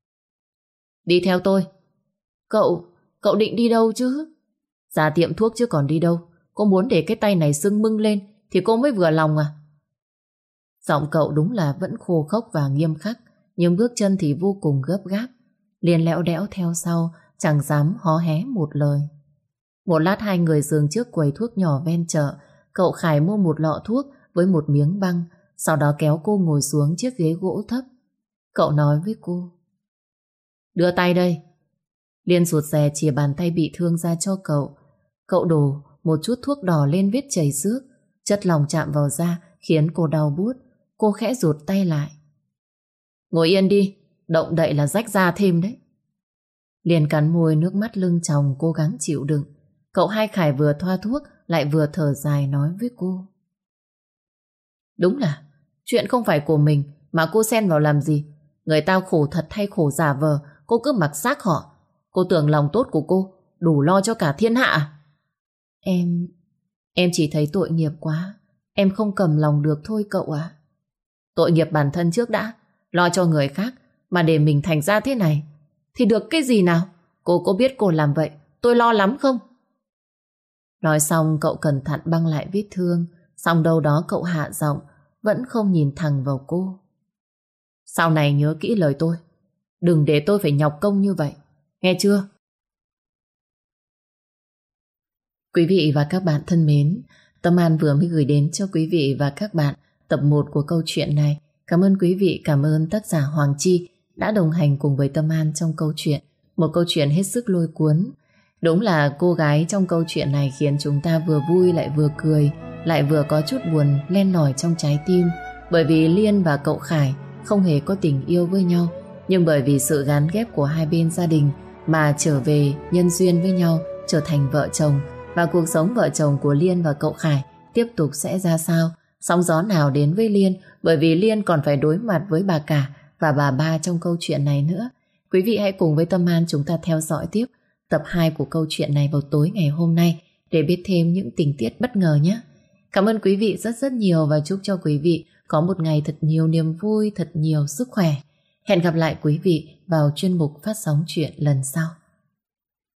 Đi theo tôi. Cậu, cậu định đi đâu chứ? Ra tiệm thuốc chứ còn đi đâu. Cô muốn để cái tay này sưng mưng lên thì cô mới vừa lòng à? Giọng cậu đúng là vẫn khô khốc và nghiêm khắc, nhưng bước chân thì vô cùng gấp gáp. Liên lẽo đẽo theo sau, chẳng dám hó hé một lời. Một lát hai người dừng trước quầy thuốc nhỏ ven chợ. Cậu Khải mua một lọ thuốc với một miếng băng, sau đó kéo cô ngồi xuống chiếc ghế gỗ thấp. Cậu nói với cô: đưa tay đây. Liên rụt rè chìa bàn tay bị thương ra cho cậu. Cậu đổ một chút thuốc đỏ lên vết chảy xước, chất lỏng chạm vào da khiến cô đau buốt. Cô khẽ rụt tay lại. Ngồi yên đi, động đậy là rách da thêm đấy. Liên cắn môi, nước mắt lưng tròng, cố gắng chịu đựng. Cậu Hai Khải vừa thoa thuốc lại vừa thở dài nói với cô: đúng là chuyện không phải của mình mà cô xen vào làm gì. Người ta khổ thật hay khổ giả vờ, cô cứ mặc xác họ. Cô tưởng lòng tốt của cô đủ lo cho cả thiên hạ à? Em... Em chỉ thấy tội nghiệp quá. Em không cầm lòng được thôi cậu ạ. Tội nghiệp bản thân trước đã. Lo cho người khác mà để mình thành ra thế này thì được cái gì nào? Cô có biết cô làm vậy tôi lo lắm không? Nói xong cậu cẩn thận băng lại vết thương. Xong đâu đó cậu hạ giọng, vẫn không nhìn thẳng vào cô. Sau này nhớ kỹ lời tôi, đừng để tôi phải nhọc công như vậy, nghe chưa? Quý vị và các bạn thân mến, Tâm An vừa mới gửi đến cho quý vị và các bạn tập một của câu chuyện này. Cảm ơn quý vị, cảm ơn tác giả Hoàng Chi đã đồng hành cùng với Tâm An trong câu chuyện. Một câu chuyện hết sức lôi cuốn. Đúng là cô gái trong câu chuyện này khiến chúng ta vừa vui lại vừa cười, lại vừa có chút buồn len lỏi trong trái tim. Bởi vì Liên và cậu Khải không hề có tình yêu với nhau, nhưng bởi vì sự gắn ghép của hai bên gia đình mà trở về nhân duyên với nhau, trở thành vợ chồng. Và cuộc sống vợ chồng của Liên và cậu Khải tiếp tục sẽ ra sao, sóng gió nào đến với Liên, bởi vì Liên còn phải đối mặt với bà cả và bà ba trong câu chuyện này nữa. Quý vị hãy cùng với Tâm An chúng ta theo dõi tiếp tập hai của câu chuyện này vào tối ngày hôm nay để biết thêm những tình tiết bất ngờ nhé. Cảm ơn quý vị rất rất nhiều và chúc cho quý vị có một ngày thật nhiều niềm vui, thật nhiều sức khỏe. Hẹn gặp lại quý vị vào chuyên mục phát sóng chuyện lần sau.